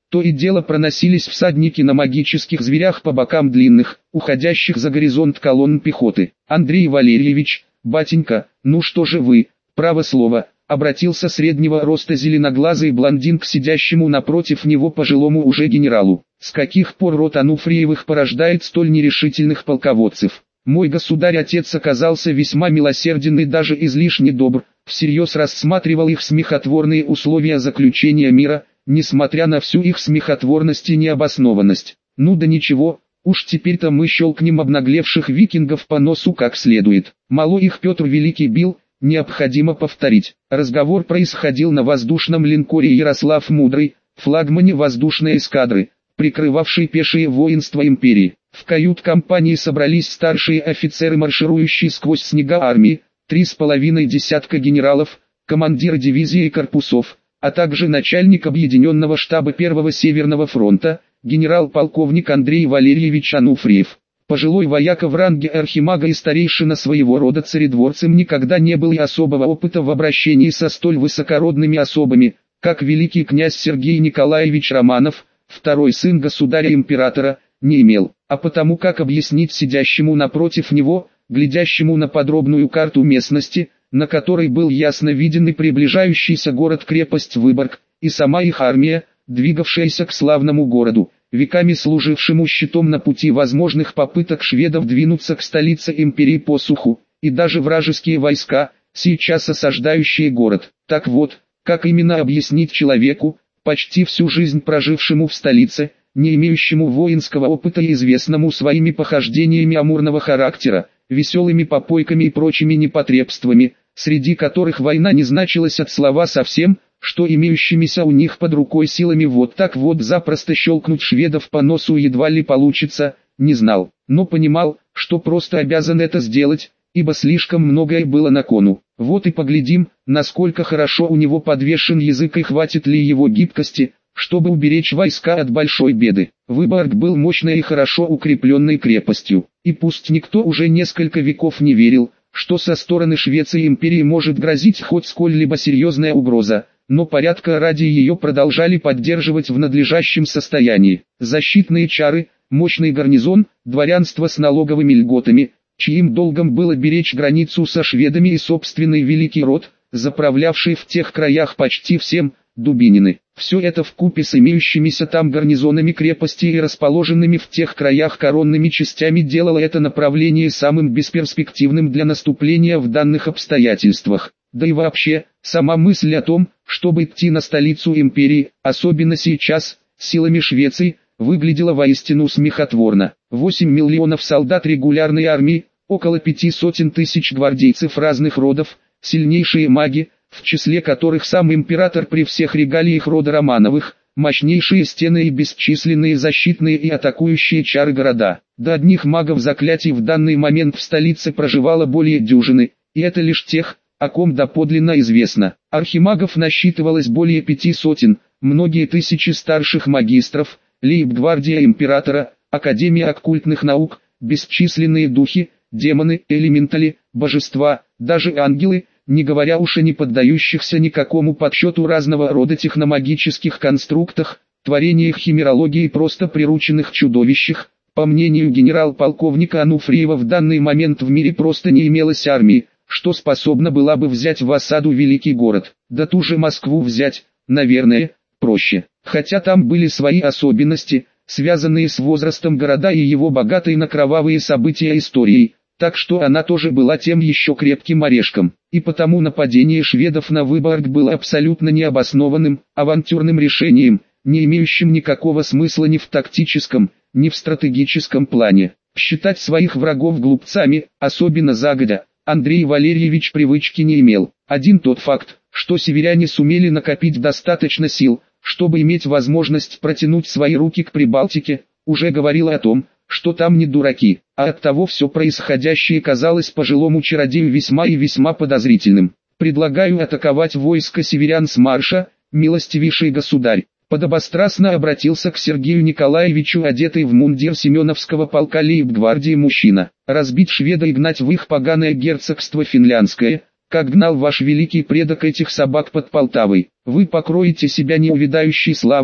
То и дело проносились всадники на магических зверях по бокам длинных, уходящих за горизонт колонн пехоты. «Андрей Валерьевич, батенька, ну что же вы, право слово», обратился среднего роста зеленоглазый блондин к сидящему напротив него пожилому уже генералу. «С каких пор род Ануфриевых порождает столь нерешительных полководцев? Мой государь-отец оказался весьма милосерден и даже излишне добр, всерьез рассматривал их смехотворные условия заключения мира, несмотря на всю их смехотворность и необоснованность. Ну да ничего, уж теперь-то мы щелкнем обнаглевших викингов по носу как следует. Мало их Петр Великий бил, необходимо повторить». Разговор происходил на воздушном линкоре Ярослав Мудрый, флагмане воздушной эскадры, прикрывавшей пешее воинство империи. В кают-компании собрались старшие офицеры, марширующие сквозь снега армии, 3,5 десятка генералов, командиры дивизий и корпусов, а также начальник объединенного штаба Первого Северного фронта, генерал-полковник Андрей Валерьевич Ануфриев. Пожилой вояка в ранге архимага и старейшина своего рода царедворцем никогда не был и особого опыта в обращении со столь высокородными особами, как великий князь Сергей Николаевич Романов, второй сын государя-императора, не имел, а потому как объяснить сидящему напротив него, глядящему на подробную карту местности, на которой был ясно виден и приближающийся город-крепость Выборг, и сама их армия, двигавшаяся к славному городу, веками служившему щитом на пути возможных попыток шведов двинуться к столице империи по суху, и даже вражеские войска, сейчас осаждающие город. Так вот, как именно объяснить человеку, почти всю жизнь прожившему в столице, не имеющему воинского опыта и известному своими похождениями амурного характера, веселыми попойками и прочими непотребствами, среди которых война не значилась от слова совсем, что имеющимися у них под рукой силами вот так вот запросто щелкнуть шведов по носу едва ли получится, не знал, но понимал, что просто обязан это сделать, ибо слишком многое было на кону. Вот и поглядим, насколько хорошо у него подвешен язык и хватит ли его гибкости, чтобы уберечь войска от большой беды. Выборг был мощной и хорошо укрепленной крепостью, и пусть никто уже несколько веков не верил, что со стороны Швеции империи может грозить хоть сколь-либо серьезная угроза, но порядка ради ее продолжали поддерживать в надлежащем состоянии. Защитные чары, мощный гарнизон, дворянство с налоговыми льготами, чьим долгом было беречь границу со шведами и собственный великий род, заправлявший в тех краях почти всем, Дубинины. Все это вкупе с имеющимися там гарнизонами крепости и расположенными в тех краях коронными частями делало это направление самым бесперспективным для наступления в данных обстоятельствах. Да и вообще, сама мысль о том, чтобы идти на столицу империи, особенно сейчас, силами Швеции, выглядела воистину смехотворно. 8 миллионов солдат регулярной армии, около 500 тысяч гвардейцев разных родов, сильнейшие маги, в числе которых сам император при всех регалиях рода Романовых, мощнейшие стены и бесчисленные защитные и атакующие чары города. До одних магов заклятий в данный момент в столице проживало более дюжины, и это лишь тех, о ком доподлинно известно. Архимагов насчитывалось более 500, многие тысячи старших магистров, лейб-гвардия императора, Академия оккультных наук, бесчисленные духи, демоны, элементали, божества, даже ангелы, не говоря уж о не поддающихся никакому подсчету разного рода техномагических конструктах, творениях химерологии и просто прирученных чудовищах. По мнению генерал-полковника Ануфриева, в данный момент в мире просто не имелось армии, что способна была бы взять в осаду великий город. Да ту же Москву взять, наверное, проще. Хотя там были свои особенности, связанные с возрастом города и его богатой на кровавые события историей, так что она тоже была тем еще крепким орешком. И потому нападение шведов на Выборг было абсолютно необоснованным, авантюрным решением, не имеющим никакого смысла ни в тактическом, ни в стратегическом плане. Считать своих врагов глупцами, особенно загодя, Андрей Валерьевич привычки не имел. Один тот факт, что северяне сумели накопить достаточно сил, чтобы иметь возможность протянуть свои руки к Прибалтике, уже говорил о том, что там не дураки, а оттого все происходящее казалось пожилому чародею весьма и весьма подозрительным. «Предлагаю атаковать войско северян с марша, милостивейший государь», подобострастно обратился к Сергею Николаевичу одетый в мундир Семеновского полка лейб-гвардии мужчина. «Разбить шведа и гнать в их поганое герцогство финляндское, как гнал ваш великий предок этих собак под Полтавой. Вы покроете себя неувядающей славой,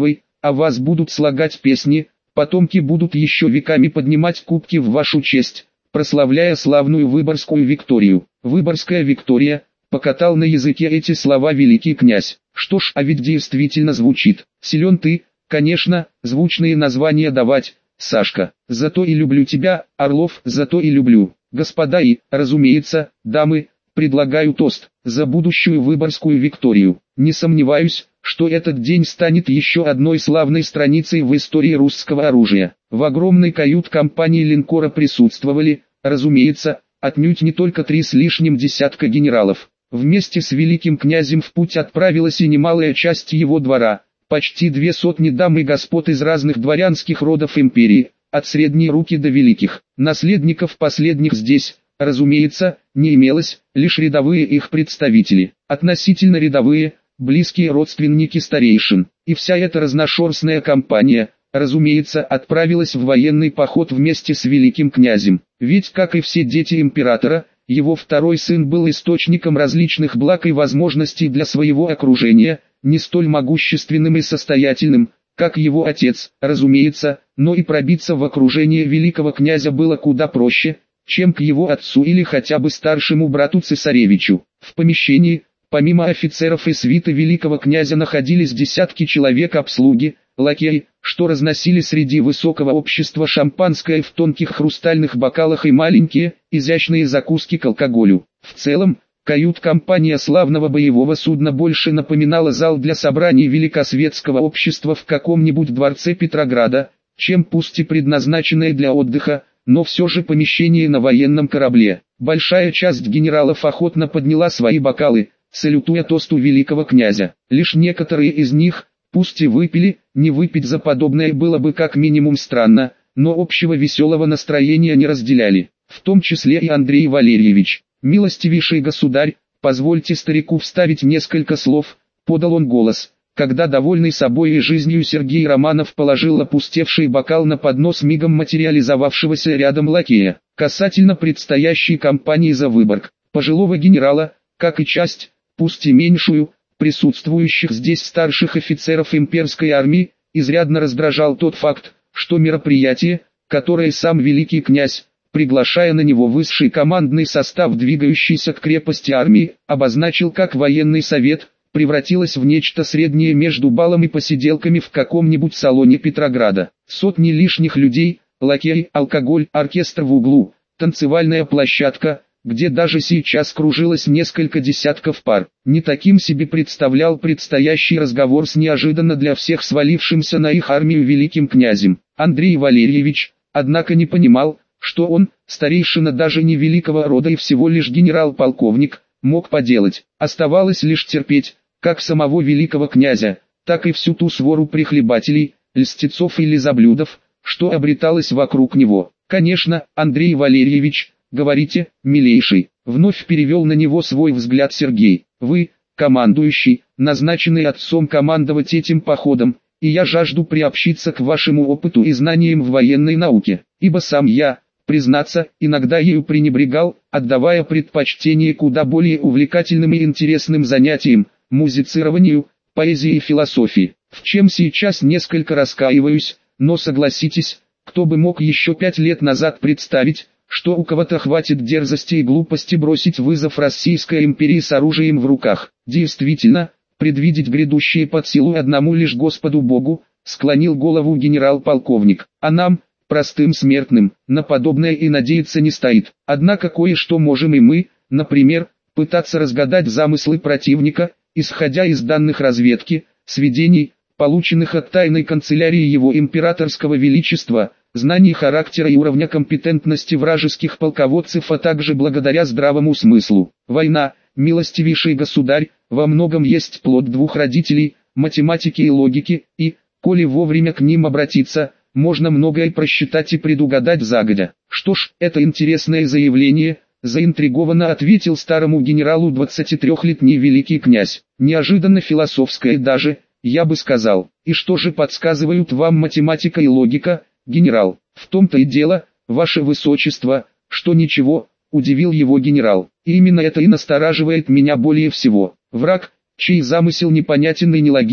о вас будут слагать песни, потомки будут еще веками поднимать кубки в вашу честь, прославляя славную Выборгскую Викторию. Выборгская Виктория, покатал на языке эти слова великий князь. Что ж, а ведь действительно звучит. Силен ты, конечно, звучные названия давать, Сашка. Зато и люблю тебя, Орлов, зато и люблю. Господа и, разумеется, дамы, предлагаю тост за будущую Выборгскую Викторию. Не сомневаюсь, что этот день станет еще одной славной страницей в истории русского оружия. В огромной кают-компании линкора присутствовали, разумеется, отнюдь не только 3 с лишним десятка генералов. Вместе с великим князем в путь отправилась и немалая часть его двора, почти 200 дам и господ из разных дворянских родов империи, от средней руки до великих. Наследников последних здесь, разумеется, не имелось, лишь рядовые их представители, относительно рядовые, близкие родственники старейшин. И вся эта разношерстная компания, разумеется, отправилась в военный поход вместе с великим князем. Ведь, как и все дети императора, его второй сын был источником различных благ и возможностей для своего окружения, не столь могущественным и состоятельным, как его отец, разумеется, но и пробиться в окружение великого князя было куда проще, чем к его отцу или хотя бы старшему брату цесаревичу. В помещении, помимо офицеров и свиты великого князя, находились десятки человек обслуги, лакеи, что разносили среди высокого общества шампанское в тонких хрустальных бокалах и маленькие, изящные закуски к алкоголю. В целом, кают-компания славного боевого судна больше напоминала зал для собраний великосветского общества в каком-нибудь дворце Петрограда, чем пусть и предназначенное для отдыха, но все же помещение на военном корабле. Большая часть генералов охотно подняла свои бокалы, салютуя тосту великого князя. Лишь некоторые из них, пусть и выпили, не выпить за подобное было бы как минимум странно, но общего веселого настроения не разделяли, в том числе и Андрей Валерьевич. «Милостивейший государь, позвольте старику вставить несколько слов», — подал он голос, когда довольный собой и жизнью Сергей Романов положил опустевший бокал на поднос мигом материализовавшегося рядом лакея. Касательно предстоящей кампании за Выборг, пожилого генерала, как и часть, пусть и меньшую, присутствующих здесь старших офицеров имперской армии, изрядно раздражал тот факт, что мероприятие, которое сам великий князь, приглашая на него высший командный состав двигающийся к крепости армии, обозначил как военный совет, превратилось в нечто среднее между балом и посиделками в каком-нибудь салоне Петрограда. Сотни лишних людей, лакей, алкоголь, оркестр в углу, танцевальная площадка, где даже сейчас кружилось несколько десятков пар. Не таким себе представлял предстоящий разговор с неожиданно для всех свалившимся на их армию великим князем. Андрей Валерьевич, однако, не понимал, что он, старейшина даже не великого рода и всего лишь генерал-полковник, мог поделать. Оставалось лишь терпеть, как самого великого князя, так и всю ту свору прихлебателей, льстецов и лизоблюдов, что обреталось вокруг него. «Конечно, Андрей Валерьевич, говорите, милейший», — вновь перевел на него свой взгляд Сергей. «Вы, командующий, назначенный отцом командовать этим походом, и я жажду приобщиться к вашему опыту и знаниям в военной науке, ибо сам я, признаться, иногда ею пренебрегал, отдавая предпочтение куда более увлекательным и интересным занятиям, музицированию, поэзии и философии, в чем сейчас несколько раскаиваюсь, но согласитесь, кто бы мог еще 5 лет назад представить, что у кого-то хватит дерзости и глупости бросить вызов Российской империи с оружием в руках. Действительно, предвидеть грядущее под силу одному лишь Господу Богу, склонил голову генерал-полковник, а нам, простым смертным, на подобное и надеяться не стоит. Однако кое-что можем и мы, например, пытаться разгадать замыслы противника, исходя из данных разведки, сведений, полученных от тайной канцелярии его императорского величества, знаний характера и уровня компетентности вражеских полководцев, а также благодаря здравому смыслу. Война, милостивейший государь, во многом есть плод двух родителей, математики и логики, и, коли вовремя к ним обратиться, можно многое просчитать и предугадать загодя. Что ж, это интересное заявление, заинтригованно ответил старому генералу 23-летний великий князь. Неожиданно философское даже, я бы сказал. И что же подсказывают вам математика и логика, генерал? В том-то и дело, ваше высочество, что ничего, удивил его генерал. И именно это и настораживает меня более всего. Враг, чей замысел непонятен и нелогичен,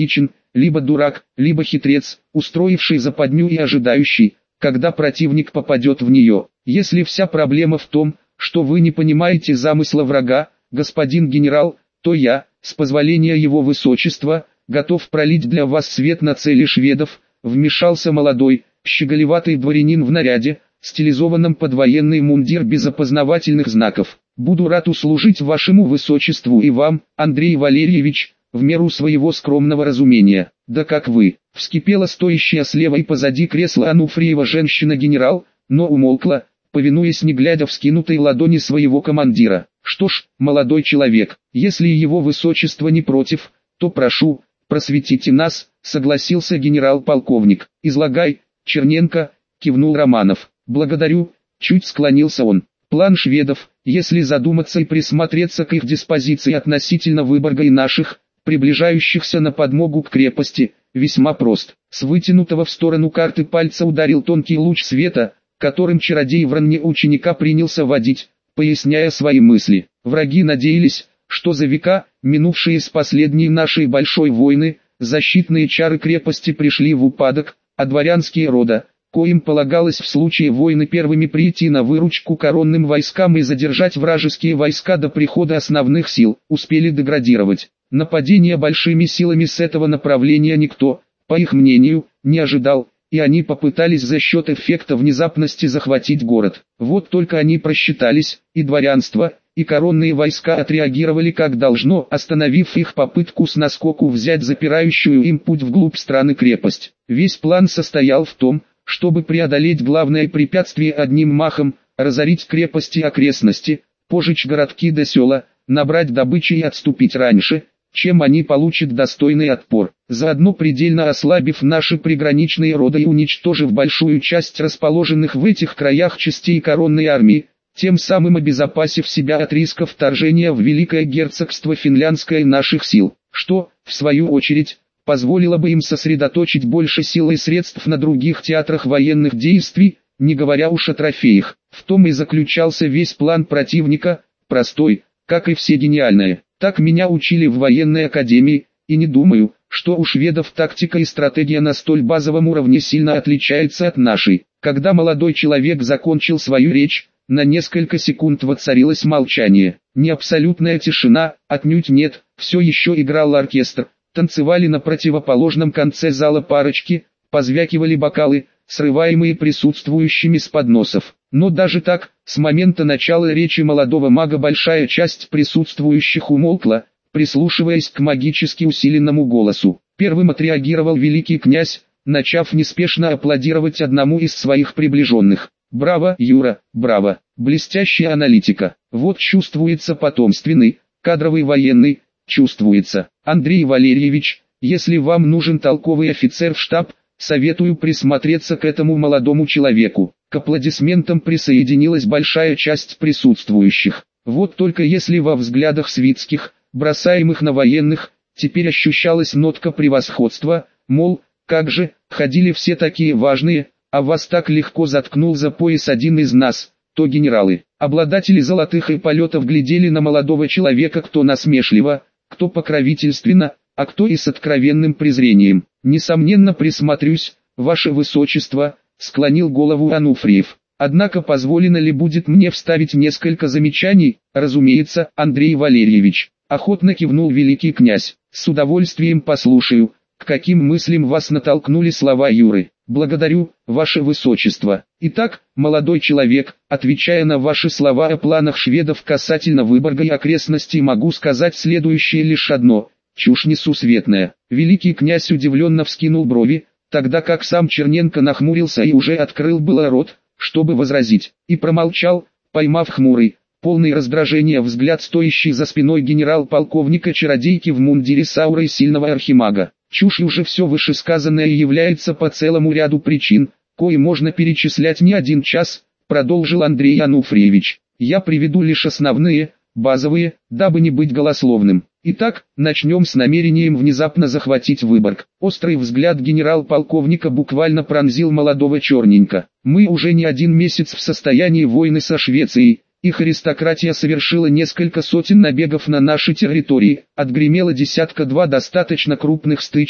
либо дурак, либо хитрец, устроивший западню и ожидающий, когда противник попадет в нее. Если вся проблема в том, что вы не понимаете замысла врага, господин генерал, то я, с позволения его высочества, готов пролить для вас свет на цели шведов, вмешался молодой, щеголеватый дворянин в наряде, стилизованном под военный мундир без опознавательных знаков. Буду рад услужить вашему высочеству и вам, Андрей Валерьевич, в меру своего скромного разумения. Да как вы, вскипела стоящая слева и позади кресла Ануфриева женщина-генерал, но умолкла, повинуясь не глядя вскинутой ладони своего командира. Что ж, молодой человек, если его высочество не против, то прошу, просветите нас, согласился генерал-полковник. Излагай, Черненко, кивнул Романов. Благодарю, чуть склонился он. План шведов, если задуматься и присмотреться к их диспозиции относительно Выборга и наших, приближающихся на подмогу к крепости, весьма прост. С вытянутого в сторону карты пальца ударил тонкий луч света, которым чародей в ранне ученика принялся водить, поясняя свои мысли. Враги надеялись, что за века, минувшие с последней нашей большой войны, защитные чары крепости пришли в упадок, а дворянские рода, коим полагалось в случае войны первыми прийти на выручку коронным войскам и задержать вражеские войска до прихода основных сил, успели деградировать. Нападения большими силами с этого направления никто, по их мнению, не ожидал, и они попытались за счет эффекта внезапности захватить город. Вот только они просчитались, и дворянство, и коронные войска отреагировали как должно, остановив их попытку с наскоку взять запирающую им путь вглубь страны крепость. Весь план состоял в том, чтобы преодолеть главное препятствие одним махом, разорить крепости и окрестности, пожечь городки до села, набрать добычи и отступить раньше, чем они получат достойный отпор, заодно предельно ослабив наши приграничные роды и уничтожив большую часть расположенных в этих краях частей коронной армии, тем самым обезопасив себя от риска вторжения в Великое Герцогство Финляндское наших сил, что, в свою очередь, позволило бы им сосредоточить больше сил и средств на других театрах военных действий, не говоря уж о трофеях. В том и заключался весь план противника, простой, как и все гениальное. Так меня учили в военной академии, и не думаю, что у шведов тактика и стратегия на столь базовом уровне сильно отличается от нашей. Когда молодой человек закончил свою речь, на несколько секунд воцарилось молчание. Не абсолютная тишина, отнюдь нет, все еще играл оркестр. Танцевали на противоположном конце зала парочки, позвякивали бокалы, срываемые присутствующими с подносов. Но даже так, с момента начала речи молодого мага большая часть присутствующих умолкла, прислушиваясь к магически усиленному голосу. Первым отреагировал великий князь, начав неспешно аплодировать одному из своих приближенных. «Браво, Юра, браво, блестящая аналитика. Вот чувствуется потомственный, кадровый военный, чувствуется. Андрей Валерьевич, если вам нужен толковый офицер в штаб, советую присмотреться к этому молодому человеку». К аплодисментам присоединилась большая часть присутствующих. Вот только если во взглядах свитских, бросаемых на военных, теперь ощущалась нотка превосходства, мол, как же, ходили все такие важные, а вас так легко заткнул за пояс один из нас, то генералы, обладатели золотых и полетов глядели на молодого человека кто насмешливо, кто покровительственно, а кто и с откровенным презрением. «Несомненно присмотрюсь, ваше высочество», — склонил голову Ануфриев. «Однако позволено ли будет мне вставить несколько замечаний?» «Разумеется, Андрей Валерьевич», — охотно кивнул великий князь. «С удовольствием послушаю, к каким мыслям вас натолкнули слова Юры». «Благодарю, ваше высочество. Итак, молодой человек, отвечая на ваши слова о планах шведов касательно Выборга и окрестностей, могу сказать следующее лишь одно: чушь несусветная». Великий князь удивленно вскинул брови, тогда как сам Черненко нахмурился и уже открыл было рот, чтобы возразить, и промолчал, поймав хмурый, полный раздражения взгляд стоящий за спиной генерал-полковника чародейки в мундире с аурой сильного архимага. Чушью же все вышесказанное является по целому ряду причин, кои можно перечислять не один час, продолжил Андрей Ануфриевич. Я приведу лишь основные, базовые, дабы не быть голословным. Итак, начнем с намерением внезапно захватить Выборг. Острый взгляд генерал-полковника буквально пронзил молодого черненько. Мы уже не один месяц в состоянии войны со Швецией. Их аристократия совершила несколько сотен набегов на наши территории, отгремело десятка-два достаточно крупных стычек, в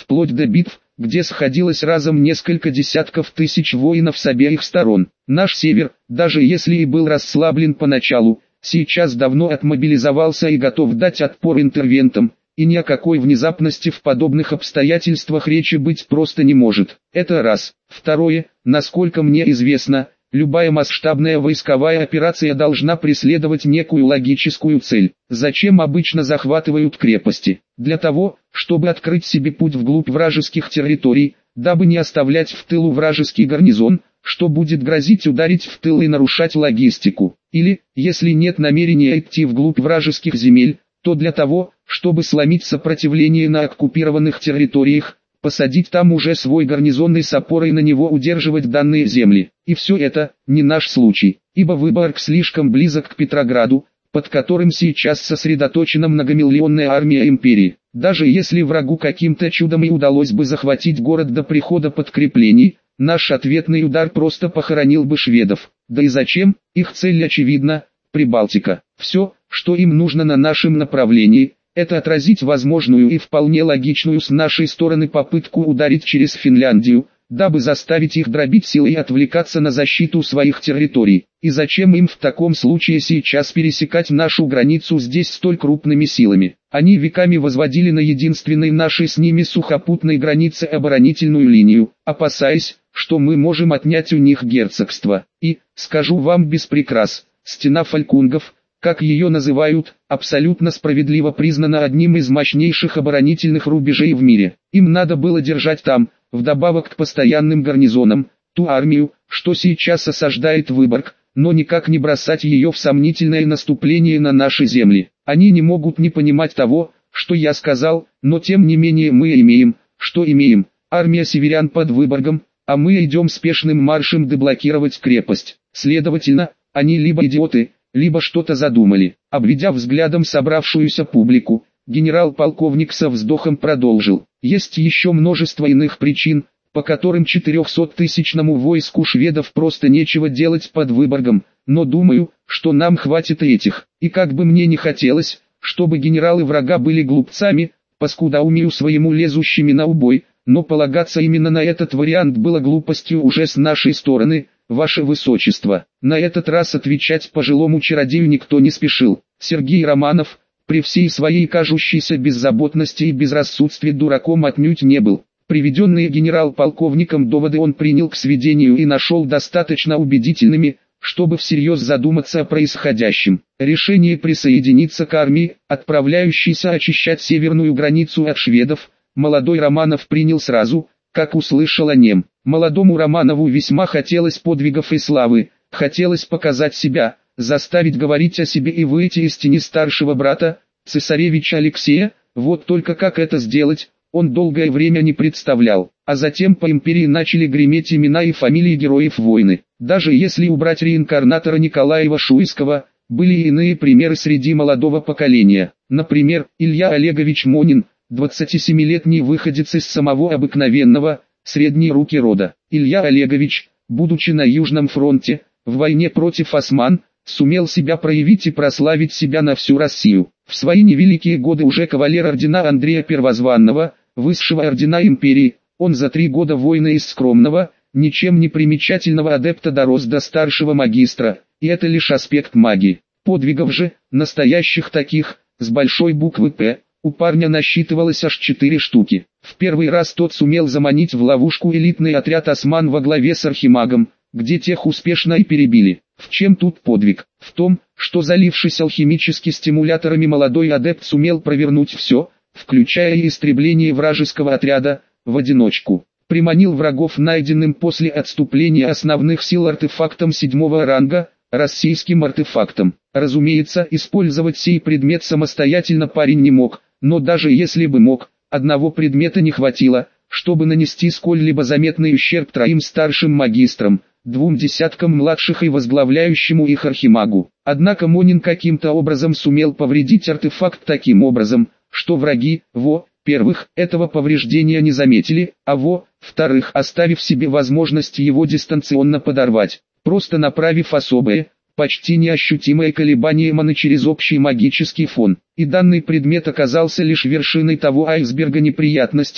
вплоть до битв, где сходилось разом несколько десятков тысяч воинов с обеих сторон. Наш север, даже если и был расслаблен поначалу, сейчас давно отмобилизовался и готов дать отпор интервентам, и ни о какой внезапности в подобных обстоятельствах речи быть просто не может. Это раз. Второе, насколько мне известно, любая масштабная войсковая операция должна преследовать некую логическую цель. Зачем обычно захватывают крепости? Для того, чтобы открыть себе путь вглубь вражеских территорий, дабы не оставлять в тылу вражеский гарнизон, что будет грозить ударить в тыл и нарушать логистику. Или, если нет намерения идти вглубь вражеских земель, то для того, чтобы сломить сопротивление на оккупированных территориях, посадить там уже свой гарнизон и с опорой на него удерживать данные земли. И все это не наш случай, ибо Выборг слишком близок к Петрограду, под которым сейчас сосредоточена многомиллионная армия империи. Даже если врагу каким-то чудом и удалось бы захватить город до прихода подкреплений, наш ответный удар просто похоронил бы шведов. Да и зачем? Их цель очевидна – Прибалтика. Все, что им нужно на нашем направлении, это отразить возможную и вполне логичную с нашей стороны попытку ударить через Финляндию, дабы заставить их дробить силы и отвлекаться на защиту своих территорий. И зачем им в таком случае сейчас пересекать нашу границу здесь столь крупными силами? Они веками возводили на единственной нашей с ними сухопутной границе оборонительную линию, опасаясь, что мы можем отнять у них герцогство. И, скажу вам без прикрас, стена фалькунгов, как ее называют, абсолютно справедливо признана одним из мощнейших оборонительных рубежей в мире. Им надо было держать там, вдобавок к постоянным гарнизонам, ту армию, что сейчас осаждает Выборг, но никак не бросать ее в сомнительное наступление на наши земли. Они не могут не понимать того, что я сказал, но тем не менее мы имеем, что имеем, армия северян под Выборгом, а мы идем спешным маршем деблокировать крепость. Следовательно, они либо идиоты, либо что-то задумали. Обведя взглядом собравшуюся публику, генерал-полковник со вздохом продолжил. Есть еще множество иных причин, по которым 400-тысячному войску шведов просто нечего делать под Выборгом, но думаю, что нам хватит и этих. И как бы мне не хотелось, чтобы генералы врага были глупцами, по скудоумию своему лезущими на убой, но полагаться именно на этот вариант было глупостью уже с нашей стороны, Ваше Высочество. На этот раз отвечать пожилому чародею никто не спешил. Сергей Романов, при всей своей кажущейся беззаботности и безрассудстве дураком отнюдь не был. Приведенные генерал-полковником доводы он принял к сведению и нашел достаточно убедительными, чтобы всерьез задуматься о происходящем. Решение присоединиться к армии, отправляющейся очищать северную границу от шведов, молодой Романов принял сразу, как услышал о нем. Молодому Романову весьма хотелось подвигов и славы, хотелось показать себя, заставить говорить о себе и выйти из тени старшего брата, цесаревича Алексея, вот только как это сделать, он долгое время не представлял. А затем по империи начали греметь имена и фамилии героев войны. Даже если убрать реинкарнатора Николаева Шуйского, были и иные примеры среди молодого поколения. Например, Илья Олегович Монин, 27-летний выходец из самого обыкновенного, средней руки рода. Илья Олегович, будучи на Южном фронте, в войне против осман, сумел себя проявить и прославить себя на всю Россию. В свои невеликие годы уже кавалер ордена Андрея Первозванного, высшего ордена империи, он за 3 года войны из скромного, ничем не примечательного адепта дорос до старшего магистра, и это лишь аспект магии. Подвигов же, настоящих таких, с большой буквы «П», у парня насчитывалось аж 4 штуки. В первый раз тот сумел заманить в ловушку элитный отряд осман во главе с архимагом, где тех успешно и перебили. В чем тут подвиг? В том, что залившись алхимически стимуляторами молодой адепт сумел провернуть все, включая и истребление вражеского отряда, в одиночку. Приманил врагов найденным после отступления основных сил артефактом 7-го ранга, российским артефактом. Разумеется, использовать сей предмет самостоятельно парень не мог, но даже если бы мог, одного предмета не хватило, чтобы нанести сколь-либо заметный ущерб 3 старшим магистрам, 2 десяткам младших и возглавляющему их архимагу. Однако Монин каким-то образом сумел повредить артефакт таким образом, что враги, во-первых, этого повреждения не заметили, а во-вторых, оставив себе возможность его дистанционно подорвать, просто направив особое, почти неощутимое колебание маны через общий магический фон. И данный предмет оказался лишь вершиной того айсберга неприятностей,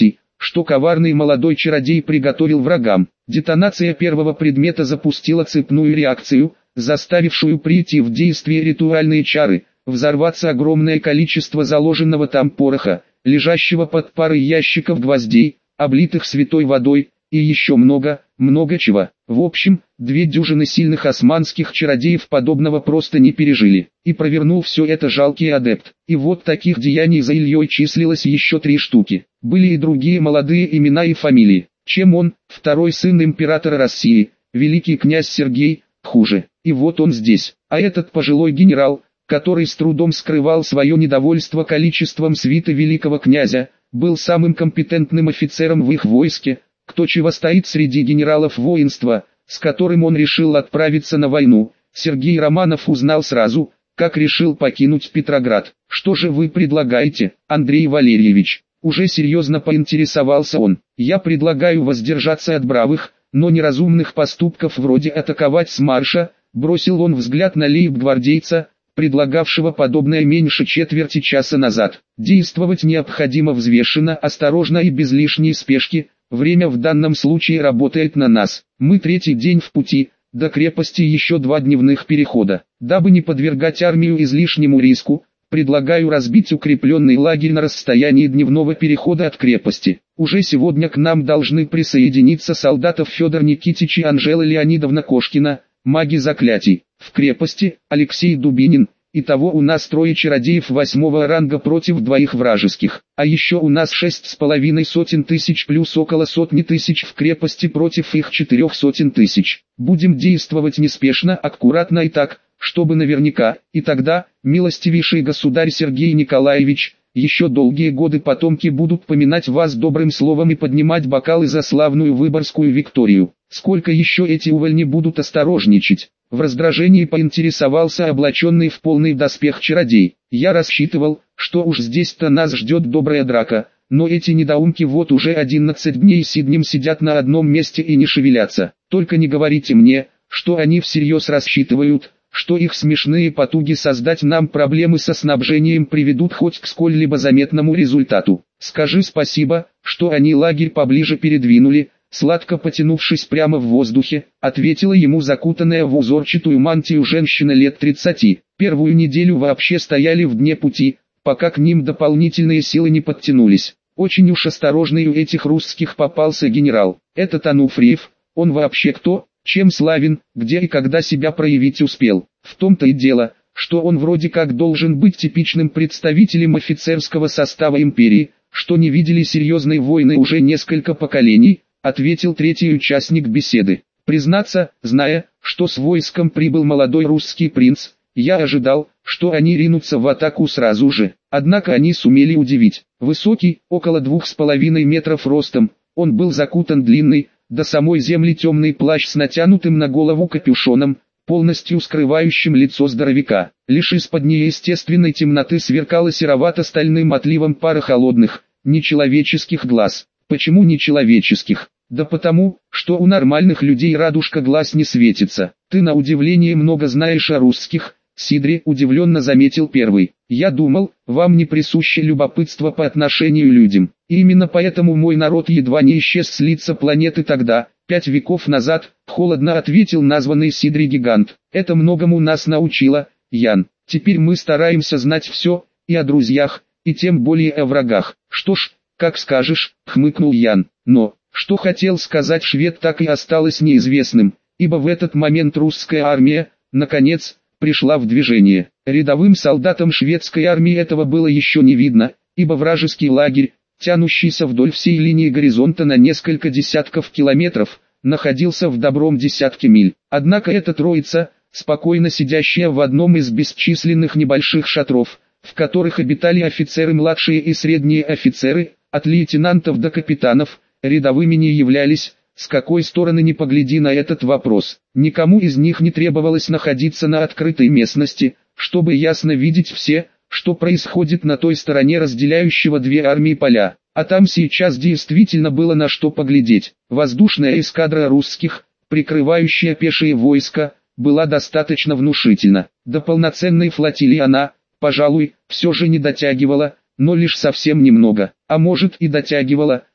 что коварный молодой чародей приготовил врагам. Детонация первого предмета запустила цепную реакцию, заставившую прийти в действие ритуальные чары, взорваться огромное количество заложенного там пороха, лежащего под парой ящиков гвоздей, облитых святой водой, и еще много чего. В общем, 2 дюжины сильных османских чародеев подобного просто не пережили. И провернул все это жалкий адепт. И вот таких деяний за Ильей числилось еще 3 штуки. Были и другие молодые имена и фамилии. Чем он, второй сын императора России, великий князь Сергей, хуже. И вот он здесь. А этот пожилой генерал, который с трудом скрывал свое недовольство количеством свиты великого князя, был самым компетентным офицером в их войске, кто чего стоит среди генералов воинства, с которым он решил отправиться на войну. Сергей Романов узнал сразу, как решил покинуть Петроград. «Что же вы предлагаете, Андрей Валерьевич?» Уже серьезно поинтересовался он. «Я предлагаю воздержаться от бравых, но неразумных поступков вроде атаковать с марша», бросил он взгляд на лейб-гвардейца, предлагавшего подобное меньше четверти часа назад. «Действовать необходимо взвешенно, осторожно и без лишней спешки. Время в данном случае работает на нас. Мы 3-й день в пути, до крепости еще 2 дневных перехода. Дабы не подвергать армию излишнему риску, предлагаю разбить укрепленный лагерь на расстоянии дневного перехода от крепости. Уже сегодня к нам должны присоединиться солдатов Федор Никитич и Анжела Леонидовна Кошкина, маги заклятий. В крепости Алексей Дубинин. Итого у нас 3 чародеев 8-го ранга против 2 вражеских. А еще у нас 6,5 сотен тысяч плюс около сотни тысяч в крепости против их 400 тысяч. Будем действовать неспешно, аккуратно и так, чтобы наверняка. И тогда, милостивейший государь Сергей Николаевич, еще долгие годы потомки будут поминать вас добрым словом и поднимать бокалы за славную Выборгскую Викторию. Сколько еще эти увольни будут осторожничать? В раздражении поинтересовался облаченный в полный доспех чародей. Я рассчитывал, что уж здесь-то нас ждет добрая драка, но эти недоумки вот уже 11 дней сиднем сидят на одном месте и не шевелятся. Только не говорите мне, что они всерьез рассчитывают, что их смешные потуги создать нам проблемы со снабжением приведут хоть к сколь-либо заметному результату. Скажи спасибо, что они лагерь поближе передвинули. Сладко потянувшись прямо в воздухе, ответила ему закутанная в узорчатую мантию женщина лет 30. Первую неделю вообще стояли в дне пути, пока к ним дополнительные силы не подтянулись. Очень уж осторожный у этих русских попался генерал. Этот Ануфриев, он вообще кто, чем славен, где и когда себя проявить успел. В том-то и дело, что он вроде как должен быть типичным представителем офицерского состава империи, что не видели серьезной войны уже несколько поколений, ответил 3-й участник беседы. Признаться, зная, что с войском прибыл молодой русский принц, я ожидал, что они ринутся в атаку сразу же. Однако они сумели удивить. Высокий, около 2,5 метров ростом, он был закутан длинный, до самой земли темный плащ с натянутым на голову капюшоном, полностью скрывающим лицо здоровяка. Лишь из-под неестественной темноты сверкала серовато-стальным отливом пара холодных, нечеловеческих глаз. Почему нечеловеческих? Да потому, что у нормальных людей радужка глаз не светится. Ты на удивление много знаешь о русских, Сидре, удивленно заметил первый. Я думал, вам не присуще любопытство по отношению к людям. И именно поэтому мой народ едва не исчез с лица планеты тогда, 5 веков назад, холодно ответил названный Сидре гигант. Это многому нас научило, Ян. Теперь мы стараемся знать все, и о друзьях, и тем более о врагах. Что ж, как скажешь, хмыкнул Ян. Но, что хотел сказать швед, так и осталось неизвестным, ибо в этот момент русская армия, наконец, пришла в движение. Рядовым солдатам шведской армии этого было еще не видно, ибо вражеский лагерь, тянущийся вдоль всей линии горизонта на несколько десятков километров, находился в добром десятке миль. Однако эта троица, спокойно сидящая в одном из бесчисленных небольших шатров, в которых обитали офицеры младшие и средние офицеры, от лейтенантов до капитанов, рядовыми не являлись. С какой стороны ни погляди на этот вопрос, никому из них не требовалось находиться на открытой местности, чтобы ясно видеть все, что происходит на той стороне разделяющего 2 армии поля. А там сейчас действительно было на что поглядеть. Воздушная эскадра русских, прикрывающая пешие войска, была достаточно внушительна. До полноценной флотилии она, пожалуй, все же не дотягивала, но лишь совсем немного. А может и дотягивала,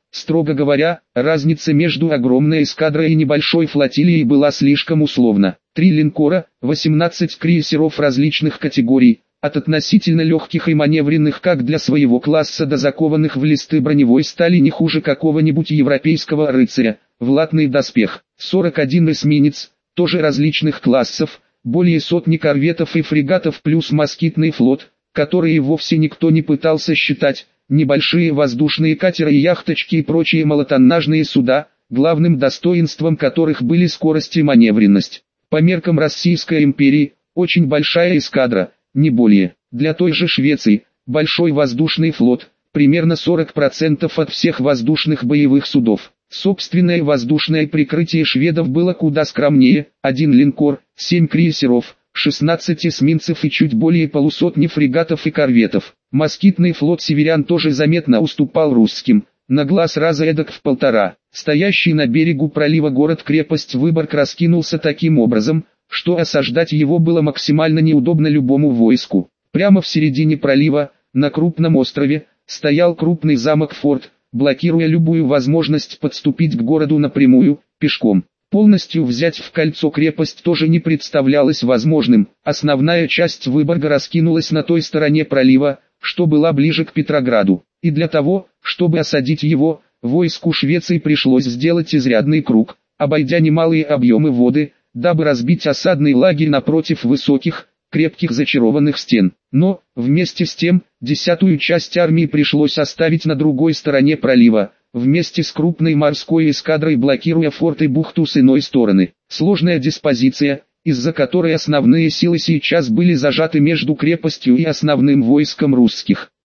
Строго говоря, разница между огромной эскадрой и небольшой флотилией была слишком условна. 3 линкора, 18 крейсеров различных категорий, от относительно легких и маневренных как для своего класса до закованных в листы броневой стали не хуже какого-нибудь европейского рыцаря, в латный доспех, 41 эсминец, тоже различных классов, более сотни корветов и фрегатов плюс москитный флот, которые вовсе никто не пытался считать, небольшие воздушные катера и яхточки и прочие малотоннажные суда, главным достоинством которых были скорость и маневренность. По меркам Российской империи, очень большая эскадра, не более. Для той же Швеции, большой воздушный флот, примерно 40% от всех воздушных боевых судов. Собственное воздушное прикрытие шведов было куда скромнее: 1 линкор, 7 крейсеров, 16 эсминцев и чуть более полусотни фрегатов и корветов. Москитный флот северян тоже заметно уступал русским, на глаз раза эдак в 1,5. Стоящий на берегу пролива город-крепость Выборг раскинулся таким образом, что осаждать его было максимально неудобно любому войску. Прямо в середине пролива, на крупном острове, стоял крупный замок-форт, блокируя любую возможность подступить к городу напрямую, пешком. Полностью взять в кольцо крепость тоже не представлялось возможным. Основная часть Выборга раскинулась на той стороне пролива, что была ближе к Петрограду. И для того, чтобы осадить его, войску Швеции пришлось сделать изрядный круг, обойдя немалые объемы воды, дабы разбить осадный лагерь напротив высоких, крепких зачарованных стен. Но, вместе с тем, 10-ю часть армии пришлось оставить на другой стороне пролива, вместе с крупной морской эскадрой, блокируя форт и бухту с иной стороны. Сложная диспозиция, из-за которой основные силы сейчас были зажаты между крепостью и основным войском русских.